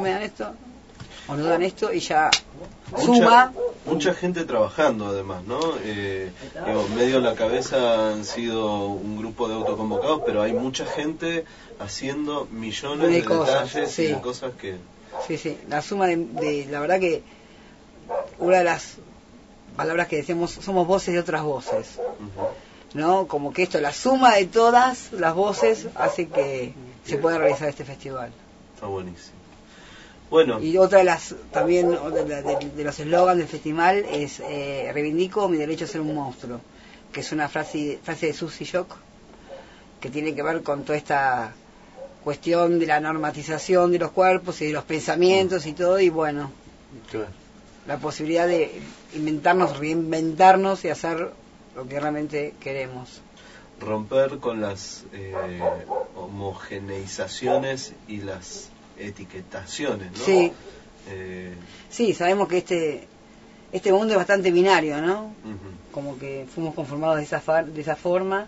o nos dan esto, y ya suma. Mucha gente trabajando además, ¿no? Digo, medio a la cabeza han sido un grupo de autoconvocados, pero hay mucha gente haciendo millones de cosas, detalles sí. y de cosas que... Sí, la suma de la verdad que una de las palabras que decimos, somos voces de otras voces, ¿no? Como que esto, la suma de todas las voces hace que se pueda realizar este festival. Está buenísimo. Bueno. Y otra de las, también, de los eslogans del festival es reivindico mi derecho a ser un monstruo, que es una frase de Susie Shock, que tiene que ver con toda esta cuestión de la normatización de los cuerpos y de los pensamientos y todo, y bueno, la posibilidad de inventarnos, reinventarnos y hacer lo que realmente queremos. Romper con las homogeneizaciones y las etiquetaciones, ¿no? Sí. Sí, sabemos que este mundo es bastante binario, ¿no? Como que fuimos conformados de esa forma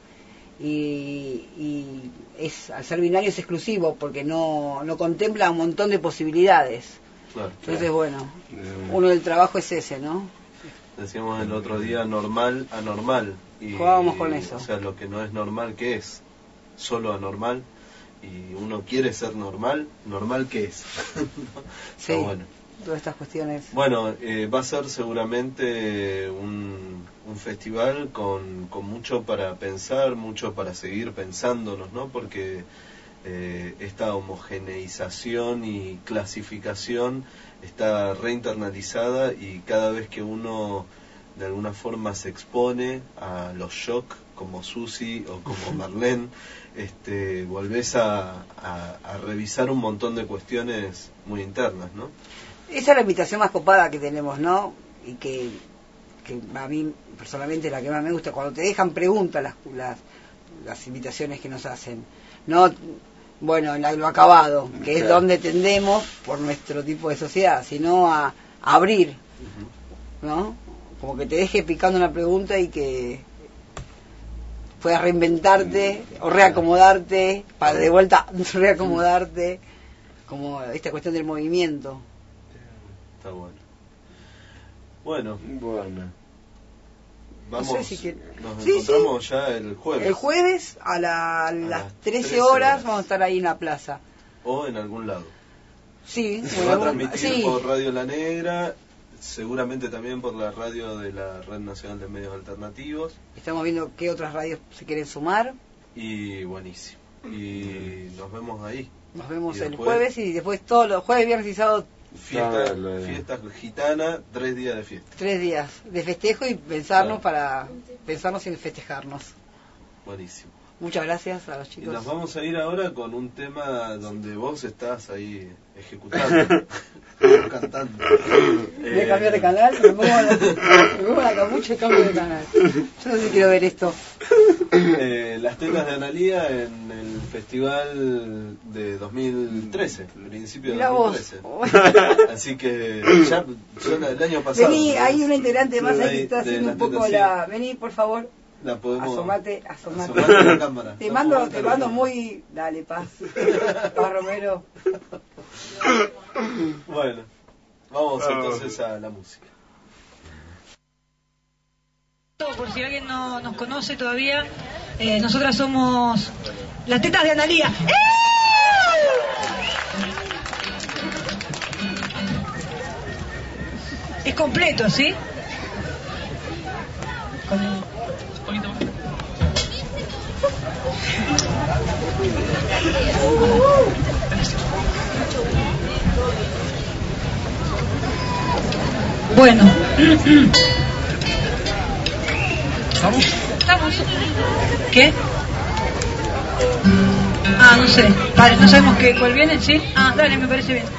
y al ser binario es exclusivo porque no contempla un montón de posibilidades. Claro. Entonces, bueno, uno del trabajo es ese, ¿no? Decíamos el otro día normal, anormal. Y jugábamos con eso. O sea, lo que no es normal, ¿qué es? Solo anormal. Y uno quiere ser normal, ¿normal qué es? Sí, bueno. Todas estas cuestiones. Bueno, va a ser seguramente un festival con mucho para pensar, mucho para seguir pensándonos, ¿no? Porque esta homogeneización y clasificación está reinternalizada y cada vez que uno de alguna forma se expone a los shock como Susi o como Marlene, volvés a revisar un montón de cuestiones muy internas, ¿no? Esa es la invitación más copada que tenemos, ¿no? Y que a mí personalmente es la que más me gusta, cuando te dejan preguntas las invitaciones que nos hacen, no, bueno, en lo acabado, que es donde tendemos por nuestro tipo de sociedad, sino a abrir, ¿no? Como que te deje picando una pregunta y que puedas reinventarte o reacomodarte, para de vuelta reacomodarte, como esta cuestión del movimiento. Está bueno. Bueno. Vamos, no sé si nos encontramos ya el jueves. El jueves a las 13 horas vamos a estar ahí en la plaza. O en algún lado. Sí. Se va a transmitir por Radio La Negra, seguramente también por la radio de la Red Nacional de Medios Alternativos. Estamos viendo qué otras radios se quieren sumar. Y buenísimo. Y nos vemos ahí. Nos vemos el jueves y después todos los jueves, viernes y sábado. Fiesta gitana, 3 días de fiesta. 3 días de festejo y pensarnos y festejarnos. Buenísimo. Muchas gracias a los chicos. Y nos vamos a ir ahora con un tema donde vos estás ahí ejecutando, cantando. Voy a cambiar de canal, me pongo la capucha y cambio de canal. Yo no sé si quiero ver esto. Las tetas de Analía en el festival de 2013, principio de Mirá 2013. Así que ya el año pasado. Vení, hay una integrante más ahí que está de haciendo las un poco tetas, sí. la... Vení, por favor. La podemos... Asomate a la cámara. Te mando muy... Dale, Paz. Paz Romero. Bueno, vamos entonces a la música. Por si alguien no nos conoce todavía, nosotras somos las tetas de Analía. Es completo, ¿sí? Bueno. ¿Estamos? ¿Qué? Ah, no sé. Vale, no sabemos cuál viene, ¿sí? Ah, dale, me parece bien.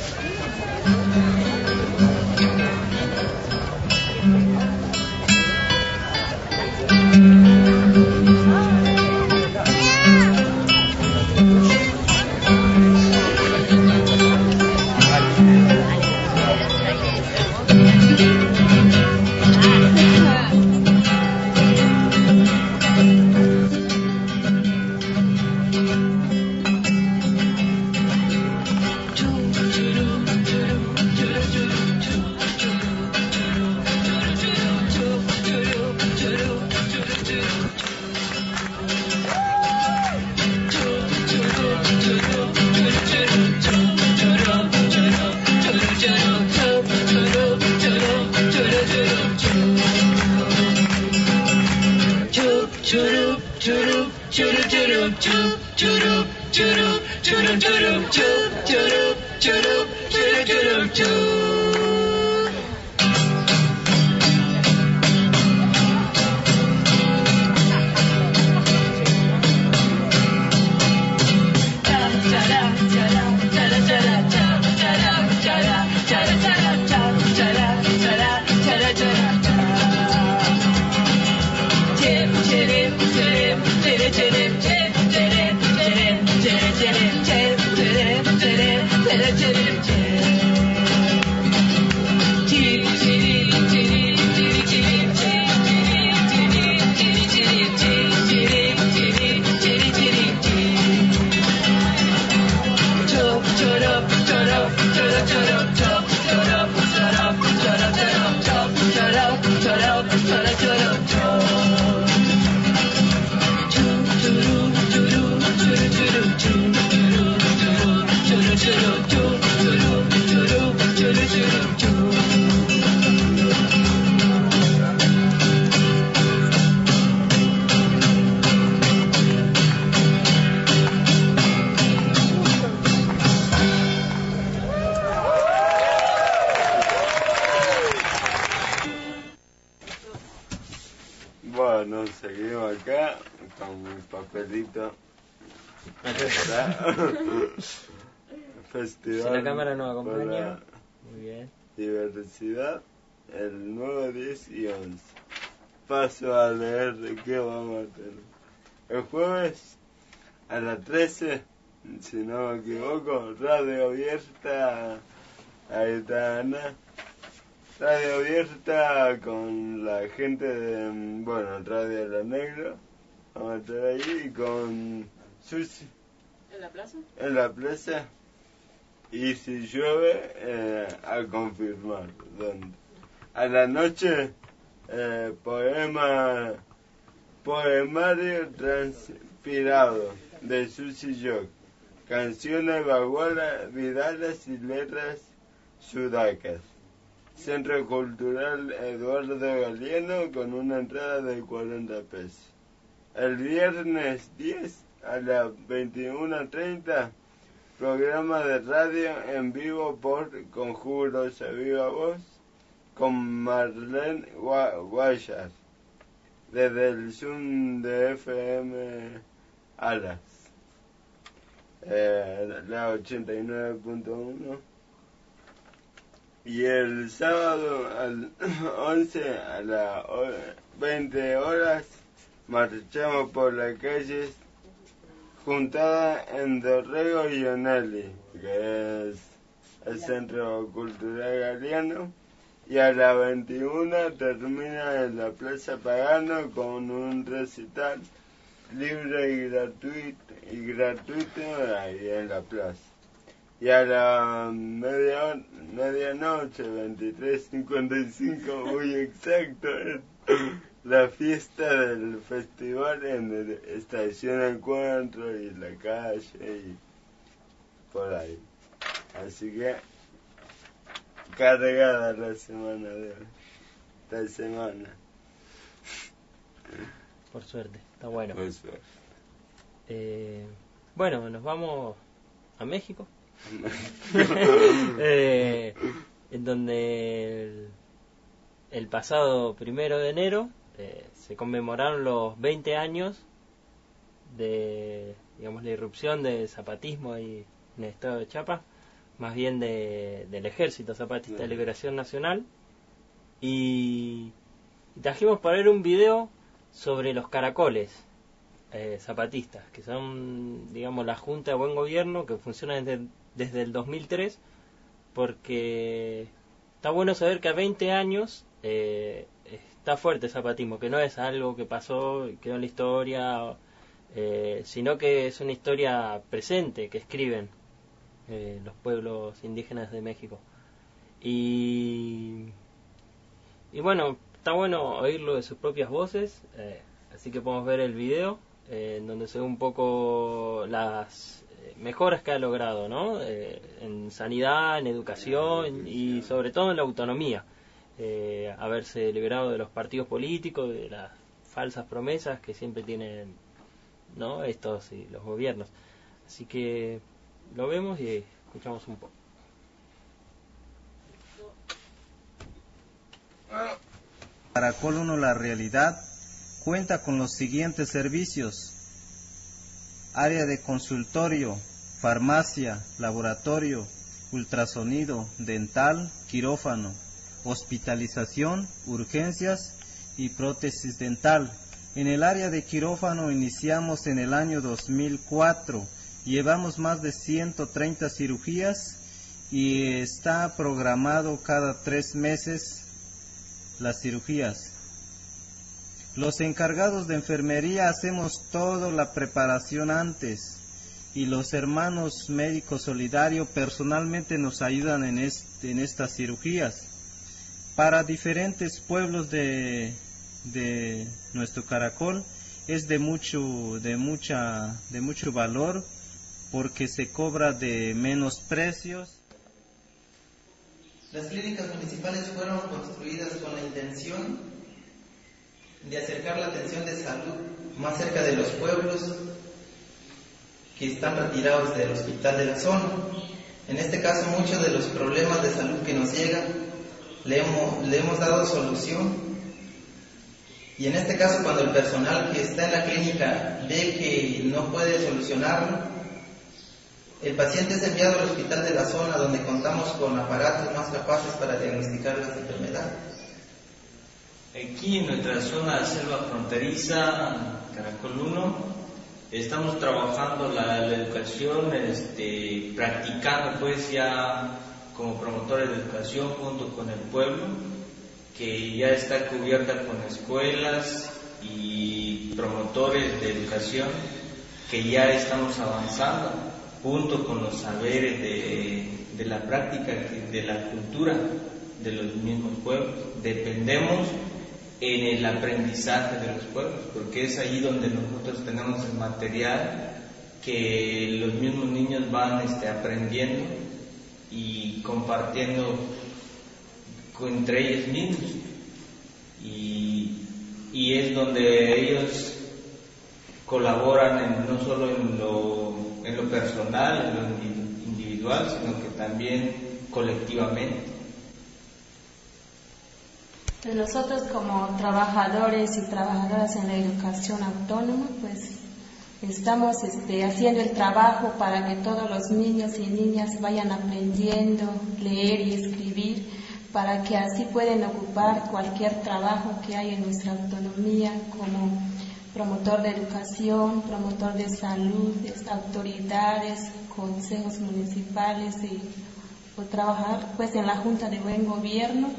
Bueno, seguimos acá con mi papelito. Festival Si la cámara nos por acompaña. la Muy bien. Diversidad, el 9, 10 y 11. Paso a leer de qué vamos a tener. El jueves a las 13, si no me equivoco, radio abierta. Ahí está Ana. Radio abierta con la gente de, bueno, Radio La Negra. Vamos a estar ahí con Susi. ¿En la plaza? En la plaza. Y si llueve, a confirmar dónde. A la noche, poemario transpirado de Susi Jock. Canciones virales y letras sudacas. Centro Cultural Eduardo Galeano con una entrada de 40 pesos. El viernes 10 a las 21:30, programa de radio en vivo por Conjuros a Viva Voz con Marlene Guayar desde el Zoom de FM Alas. la 89.1. Y el sábado al 11 a las 20 horas marchamos por las calles juntadas en Dorrego y Onali, que es el Centro Cultural Galeano, y a las 21 termina en la Plaza Pagano con un recital libre y gratuito ahí en la plaza. Y a la medianoche, 23:55, muy exacto, la fiesta del festival en el Estación Encuentro y la calle y por ahí. Así que cargada la semana de hoy, esta semana. Por suerte, está bueno. Por suerte. Bueno, nos vamos a México. En donde el pasado 1 de enero se conmemoraron los 20 años de, digamos, la irrupción del zapatismo ahí en el estado de Chiapas, más bien del Ejército Zapatista de Liberación Nacional, y trajimos para ver un video sobre los caracoles zapatistas, que son, digamos, la Junta de Buen Gobierno, que funciona desde el 2003, porque está bueno saber que a 20 años está fuerte el zapatismo, que no es algo que pasó y quedó en la historia, sino que es una historia presente que escriben los pueblos indígenas de México. Y bueno, está bueno oírlo de sus propias voces, así que podemos ver el video en donde se ve un poco las mejoras que ha logrado, ¿no? En sanidad, en educación y sobre todo en la autonomía, haberse liberado de los partidos políticos, de las falsas promesas que siempre tienen, ¿no?, estos y los gobiernos. Así que lo vemos y escuchamos un poco. Caracol 1 La Realidad cuenta con los siguientes servicios: área de consultorio, farmacia, laboratorio, ultrasonido, dental, quirófano, hospitalización, urgencias y prótesis dental. En el área de quirófano iniciamos en el año 2004, llevamos más de 130 cirugías y está programado cada 3 meses las cirugías. Los encargados de enfermería hacemos toda la preparación antes y los hermanos médicos solidarios personalmente nos ayudan en estas cirugías. Para diferentes pueblos de nuestro Caracol es de mucho valor porque se cobra de menos precios. Las clínicas municipales fueron construidas con la intención de acercar la atención de salud más cerca de los pueblos que están retirados del hospital de la zona. En este caso, muchos de los problemas de salud que nos llegan le hemos dado solución. Y en este caso, cuando el personal que está en la clínica ve que no puede solucionarlo, el paciente es enviado al hospital de la zona, donde contamos con aparatos más capaces para diagnosticar las enfermedades. Aquí en nuestra zona de selva fronteriza, Caracol 1, estamos trabajando la educación, practicando pues ya como promotores de educación junto con el pueblo, que ya está cubierta con escuelas y promotores de educación, que ya estamos avanzando junto con los saberes de la práctica, de la cultura de los mismos pueblos. Dependemos en el aprendizaje de los pueblos, porque es ahí donde nosotros tenemos el material que los mismos niños van aprendiendo y compartiendo entre ellos mismos, y es donde ellos colaboran no solo en lo personal, en lo individual, sino que también colectivamente. Nosotros como trabajadores y trabajadoras en la educación autónoma, pues Estamos haciendo el trabajo para que todos los niños y niñas vayan aprendiendo leer y escribir, para que así puedan ocupar cualquier trabajo que hay en nuestra autonomía, como promotor de educación, promotor de salud, autoridades, consejos municipales o trabajar pues en la Junta de Buen Gobierno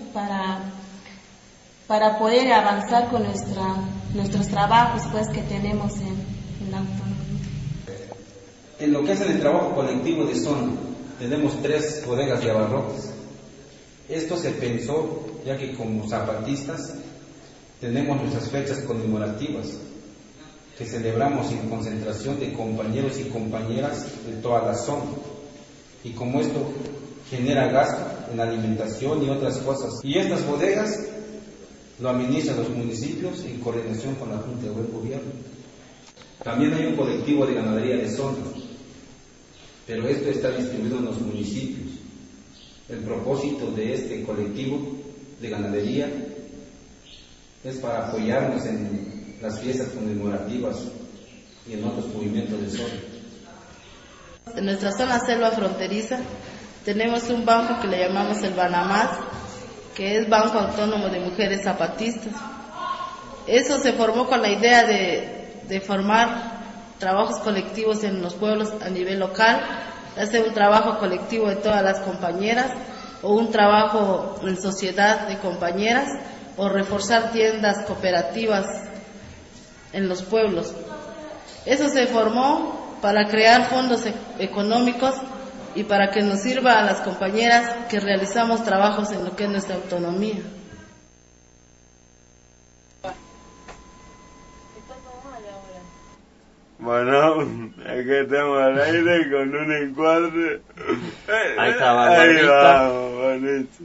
para poder avanzar con nuestros trabajos pues que tenemos en la autonomía. En lo que es el trabajo colectivo de zona, tenemos 3 bodegas de abarrotes. Esto se pensó ya que como zapatistas tenemos nuestras fechas conmemorativas que celebramos en concentración de compañeros y compañeras de toda la zona. Y como esto genera gasto en alimentación y otras cosas. Y estas bodegas lo administran los municipios en coordinación con la Junta de Buen Gobierno. También hay un colectivo de ganadería de zona, pero esto está distribuido en los municipios. El propósito de este colectivo de ganadería es para apoyarnos en las fiestas conmemorativas y en otros movimientos de zona. En nuestra zona selva fronteriza tenemos un banco que le llamamos el Banamás, que es Banco Autónomo de Mujeres Zapatistas. Eso se formó con la idea de formar trabajos colectivos en los pueblos a nivel local, hacer un trabajo colectivo de todas las compañeras o un trabajo en sociedad de compañeras o reforzar tiendas cooperativas en los pueblos. Eso se formó para crear fondos económicos y para que nos sirva a las compañeras que realizamos trabajos en lo que es nuestra autonomía. Bueno, aquí estamos al aire con un encuadre. Ahí está, ahí vamos, bonito.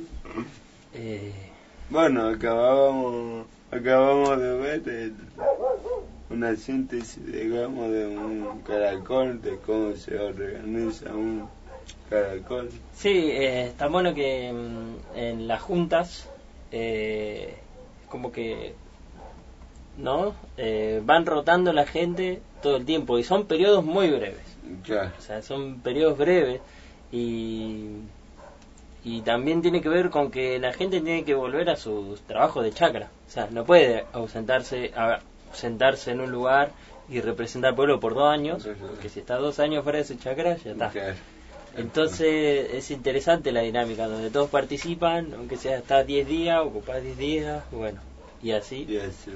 Bueno, acabamos de ver una síntesis, digamos, de un caracol, de cómo se organiza un caracol. Sí, está bueno que en las juntas, como que, ¿no? Van rotando la gente todo el tiempo y son periodos muy breves. Claro. O sea, son periodos breves y también tiene que ver con que la gente tiene que volver a sus trabajos de chacra. O sea, no puede sentarse en un lugar y representar al pueblo por 2 años, porque si está 2 años fuera de ese chacra, ya está. Claro. Entonces es interesante la dinámica donde todos participan, aunque sea hasta 10 días, ocupar 10 días, bueno, y así.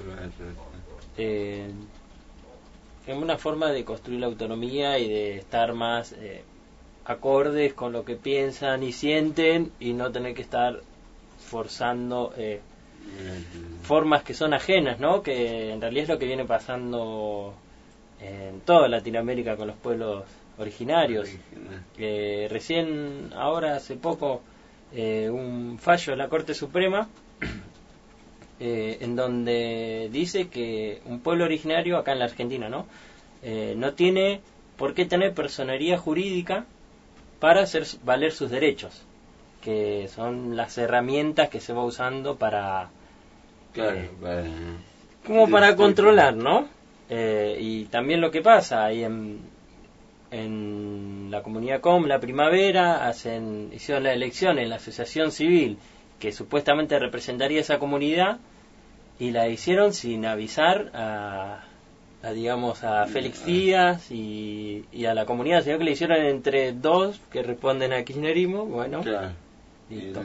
Es una forma de construir la autonomía y de estar más acordes con lo que piensan y sienten y no tener que estar forzando formas que son ajenas, ¿no? Que en realidad es lo que viene pasando en toda Latinoamérica con los pueblos originarios. Recién, ahora hace poco, un fallo de la Corte Suprema en donde dice que un pueblo originario acá en la Argentina, ¿no? No tiene por qué tener personería jurídica para hacer valer sus derechos, que son las herramientas que se va usando para como para controlar, ¿no? Y también lo que pasa ahí en la comunidad COM, la primavera, hicieron la elección en la asociación civil que supuestamente representaría esa comunidad y la hicieron sin avisar a Félix Díaz y a la comunidad, sino que le hicieron entre 2 que responden a kirchnerismo. Bueno, claro. Listo.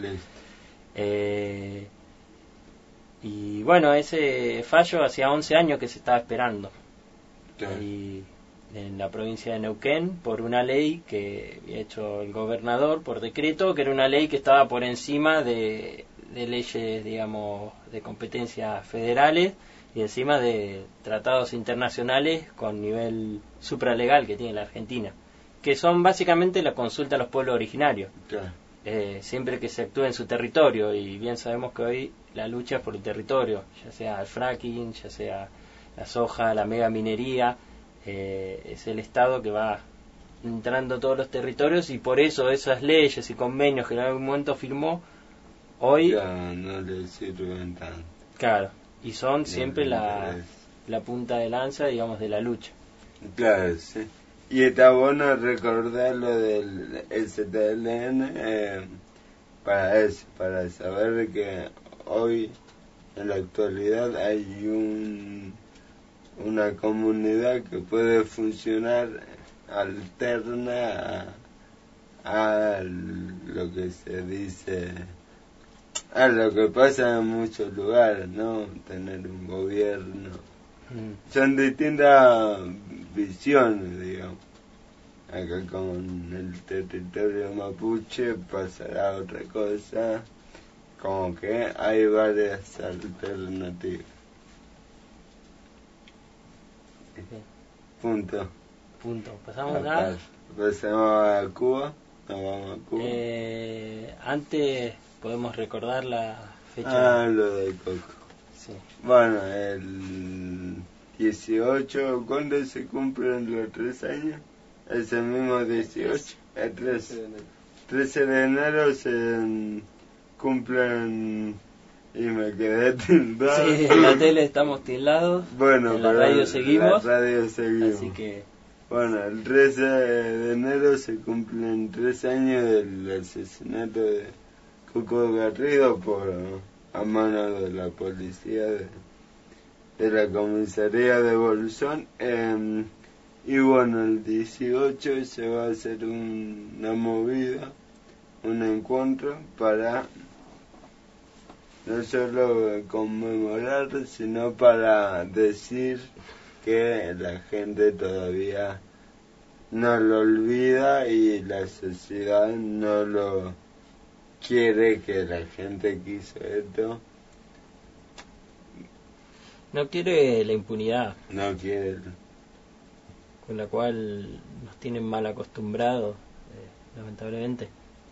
Y bueno, ese fallo hacía 11 años que se estaba esperando. Claro. Y en la provincia de Neuquén, por una ley que había hecho el gobernador por decreto, que era una ley que estaba por encima de leyes, digamos, de competencias federales y encima de tratados internacionales con nivel supralegal que tiene la Argentina, que son básicamente la consulta a los pueblos originarios. Claro. Siempre que se actúe en su territorio, y bien sabemos que hoy la lucha es por el territorio, ya sea el fracking, ya sea la soja, la mega minería, es el Estado que va entrando a todos los territorios y por eso esas leyes y convenios que en algún momento firmó, hoy no le sirven tanto. Claro, y son siempre la punta de lanza, digamos, de la lucha. Claro, sí. Y está bueno recordar lo del STLN para eso, para saber que hoy, en la actualidad, hay una comunidad que puede funcionar alterna a lo que se dice, a lo que pasa en muchos lugares, ¿no? Tener un gobierno. Son distintas visiones, digamos. Acá con el territorio mapuche pasará otra cosa, como que hay varias alternativas. Punto. Pasamos a Cuba. Nos vamos a Cuba. Antes podemos recordar la fecha. Lo de Coco. Sí. Bueno, el 18, ¿cuándo se cumplen los 3 años? Ese mismo 18, el 13 de enero se cumplen. Y me quedé tildado. Sí, en la tele estamos tildados. Bueno, en la radio seguimos. Así que. Bueno, el 13 de enero se cumplen 3 años del asesinato de Coco Garrido a mano de la policía de la comisaría de Bolsón. Y bueno, el 18 se va a hacer una movida, un encuentro para no solo conmemorar, sino para decir que la gente todavía no lo olvida y la sociedad no lo quiere, que la gente que hizo esto no quiere la impunidad, no quiere, con la cual nos tienen mal acostumbrados, lamentablemente.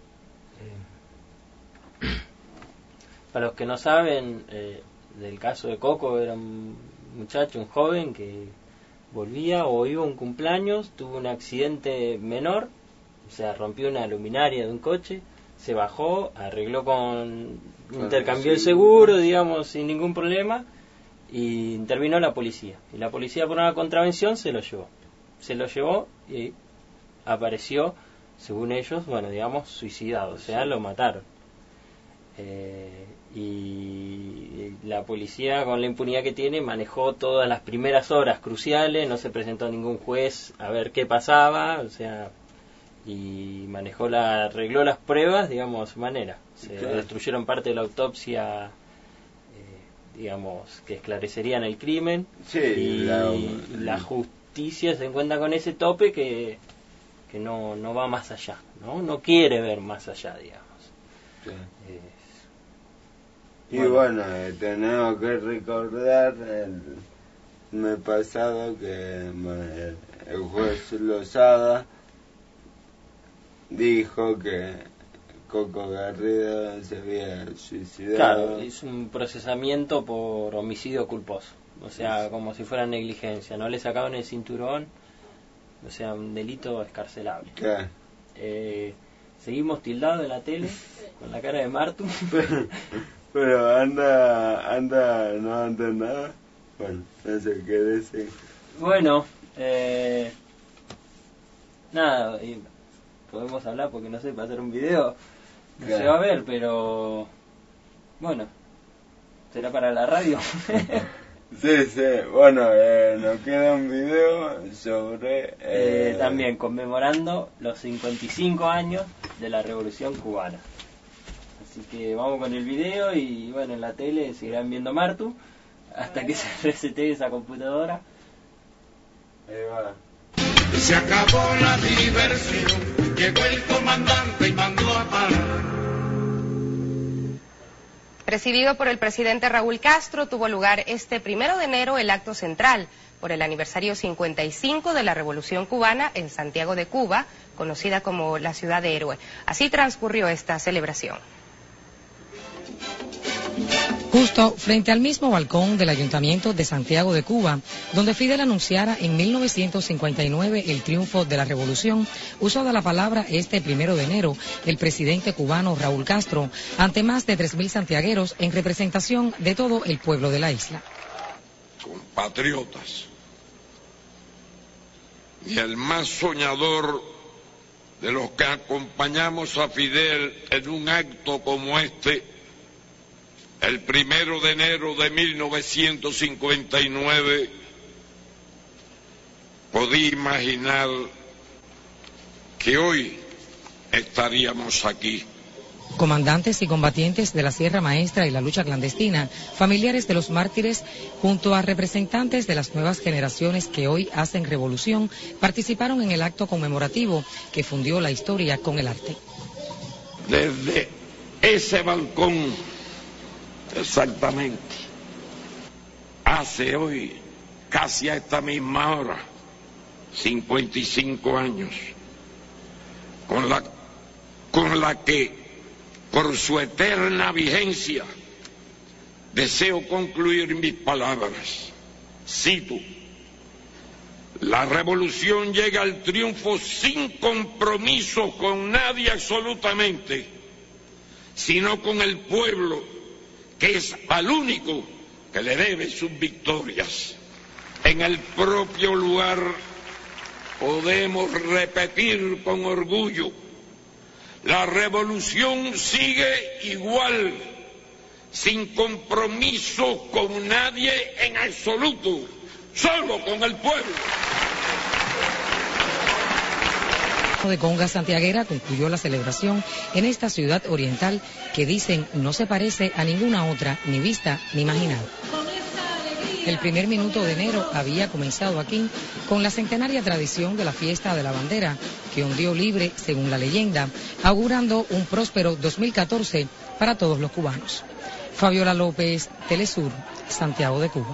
Para los que no saben, del caso de Coco, era un muchacho, un joven que volvía o iba a un cumpleaños, tuvo un accidente menor, o sea, rompió una luminaria de un coche, se bajó, arregló intercambió el seguro, digamos, sin ningún problema, y intervino la policía. Y la policía, por una contravención, se lo llevó y apareció, según ellos, bueno, digamos, suicidado, o sea, lo mataron. Y la policía, con la impunidad que tiene, manejó todas las primeras horas cruciales, no se presentó ningún juez a ver qué pasaba, o sea, y arregló las pruebas, digamos, a su manera. Se destruyeron parte de la autopsia, digamos, que esclarecerían el crimen, y la justicia se encuentra con ese tope que no va más allá, no quiere ver más allá, digamos. Sí. Y bueno, tenemos que recordar el mes pasado que el juez Lozada dijo que Coco Garrido se había suicidado. Claro, hizo un procesamiento por homicidio culposo, o sea, como si fuera negligencia, no le sacaban el cinturón, o sea, un delito escarcelable. Claro. Seguimos tildados en la tele con la cara de Martu. Pero anda, no anda nada. Bueno, no sé qué decir. Bueno, nada, podemos hablar porque no sé, para hacer un video no se va a ver, pero bueno, será para la radio. Sí, bueno, nos queda un video sobre... también conmemorando los 55 años de la Revolución Cubana. Así que vamos con el video y bueno, en la tele seguirán viendo Martu hasta que se resete esa computadora. Ahí va. Se acabó la diversión, llegó el comandante y mandó a parar. Presidido por el presidente Raúl Castro, tuvo lugar este 1 de enero el acto central por el aniversario 55 de la Revolución Cubana en Santiago de Cuba, conocida como la Ciudad de Héroe. Así transcurrió esta celebración. Justo frente al mismo balcón del Ayuntamiento de Santiago de Cuba, donde Fidel anunciara en 1959 el triunfo de la revolución, usó de la palabra este 1 de enero el presidente cubano Raúl Castro ante más de 3.000 santiagueros en representación de todo el pueblo de la isla. Compatriotas, y el más soñador de los que acompañamos a Fidel en un acto como este, el 1 de enero de 1959, podía imaginar que hoy estaríamos aquí. Comandantes y combatientes de la Sierra Maestra y la lucha clandestina, familiares de los mártires, junto a representantes de las nuevas generaciones que hoy hacen revolución, participaron en el acto conmemorativo que fundió la historia con el arte. Desde ese balcón, exactamente, hace hoy, casi a esta misma hora, 55 años, con la que por su eterna vigencia deseo concluir mis palabras. Cito: la revolución llega al triunfo sin compromiso con nadie absolutamente, sino con el pueblo, que es al único que le debe sus victorias. En el propio lugar podemos repetir con orgullo: la revolución sigue igual, sin compromiso con nadie en absoluto, solo con el pueblo. De conga santiaguera concluyó la celebración en esta ciudad oriental que dicen no se parece a ninguna otra, ni vista ni imaginada. El 1 minuto de enero había comenzado aquí con la centenaria tradición de la fiesta de la bandera, que ondeó libre, según la leyenda, augurando un próspero 2014 para todos los cubanos. Fabiola López, Telesur, Santiago de Cuba.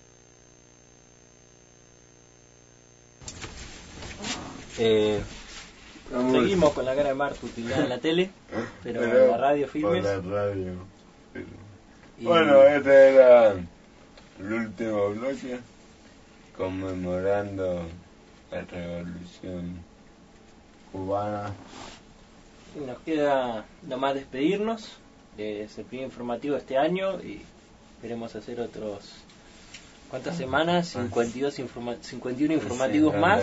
Seguimos con la cara de Marta utilizada en la tele, pero en la radio Filmes. Por la radio. Bueno, este era el último bloque, conmemorando la revolución cubana. Y nos queda nomás despedirnos. Es el primer informativo de este año y esperemos hacer otros... ¿Cuántas semanas? 51 informativos más.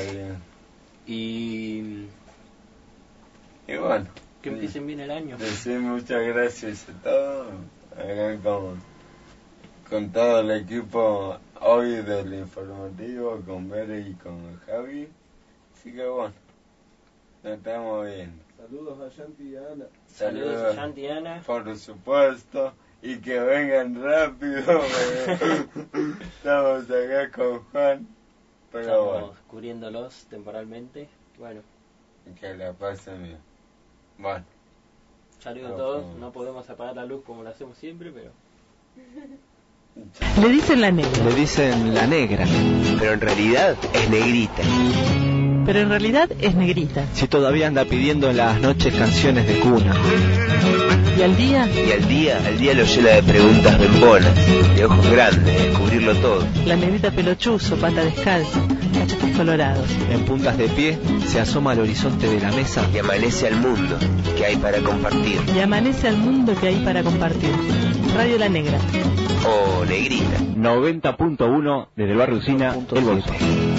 Y bueno, que empiecen bien el año. Decir muchas gracias a todos, acá con todo el equipo hoy del informativo, con Bere y con Javi. Así que bueno, nos estamos viendo. Saludos a Yanti y Ana. Saludos a Yanti y Ana. Por supuesto, y que vengan rápido. Estamos acá con Juan. Pero estamos bueno, cubriéndolos temporalmente. Bueno, que la pasen bien. Bueno, saludos a todos. No podemos apagar la luz como lo hacemos siempre, pero... Le dicen la negra. Le dicen la negra, pero en realidad es negrita. Pero en realidad es negrita. Si todavía anda pidiendo en las noches canciones de cuna. ¿Y al día? Y al día lo llena de preguntas bembonas, de ojos grandes, de cubrirlo todo. La negrita pelochuzo, pata descalza, cachetes colorados. En puntas de pie se asoma al horizonte de la mesa y amanece al mundo que hay para compartir. Y amanece al mundo que hay para compartir. Radio La Negra. O Negrita. 90.1 desde el barrio Usina, El Bolso.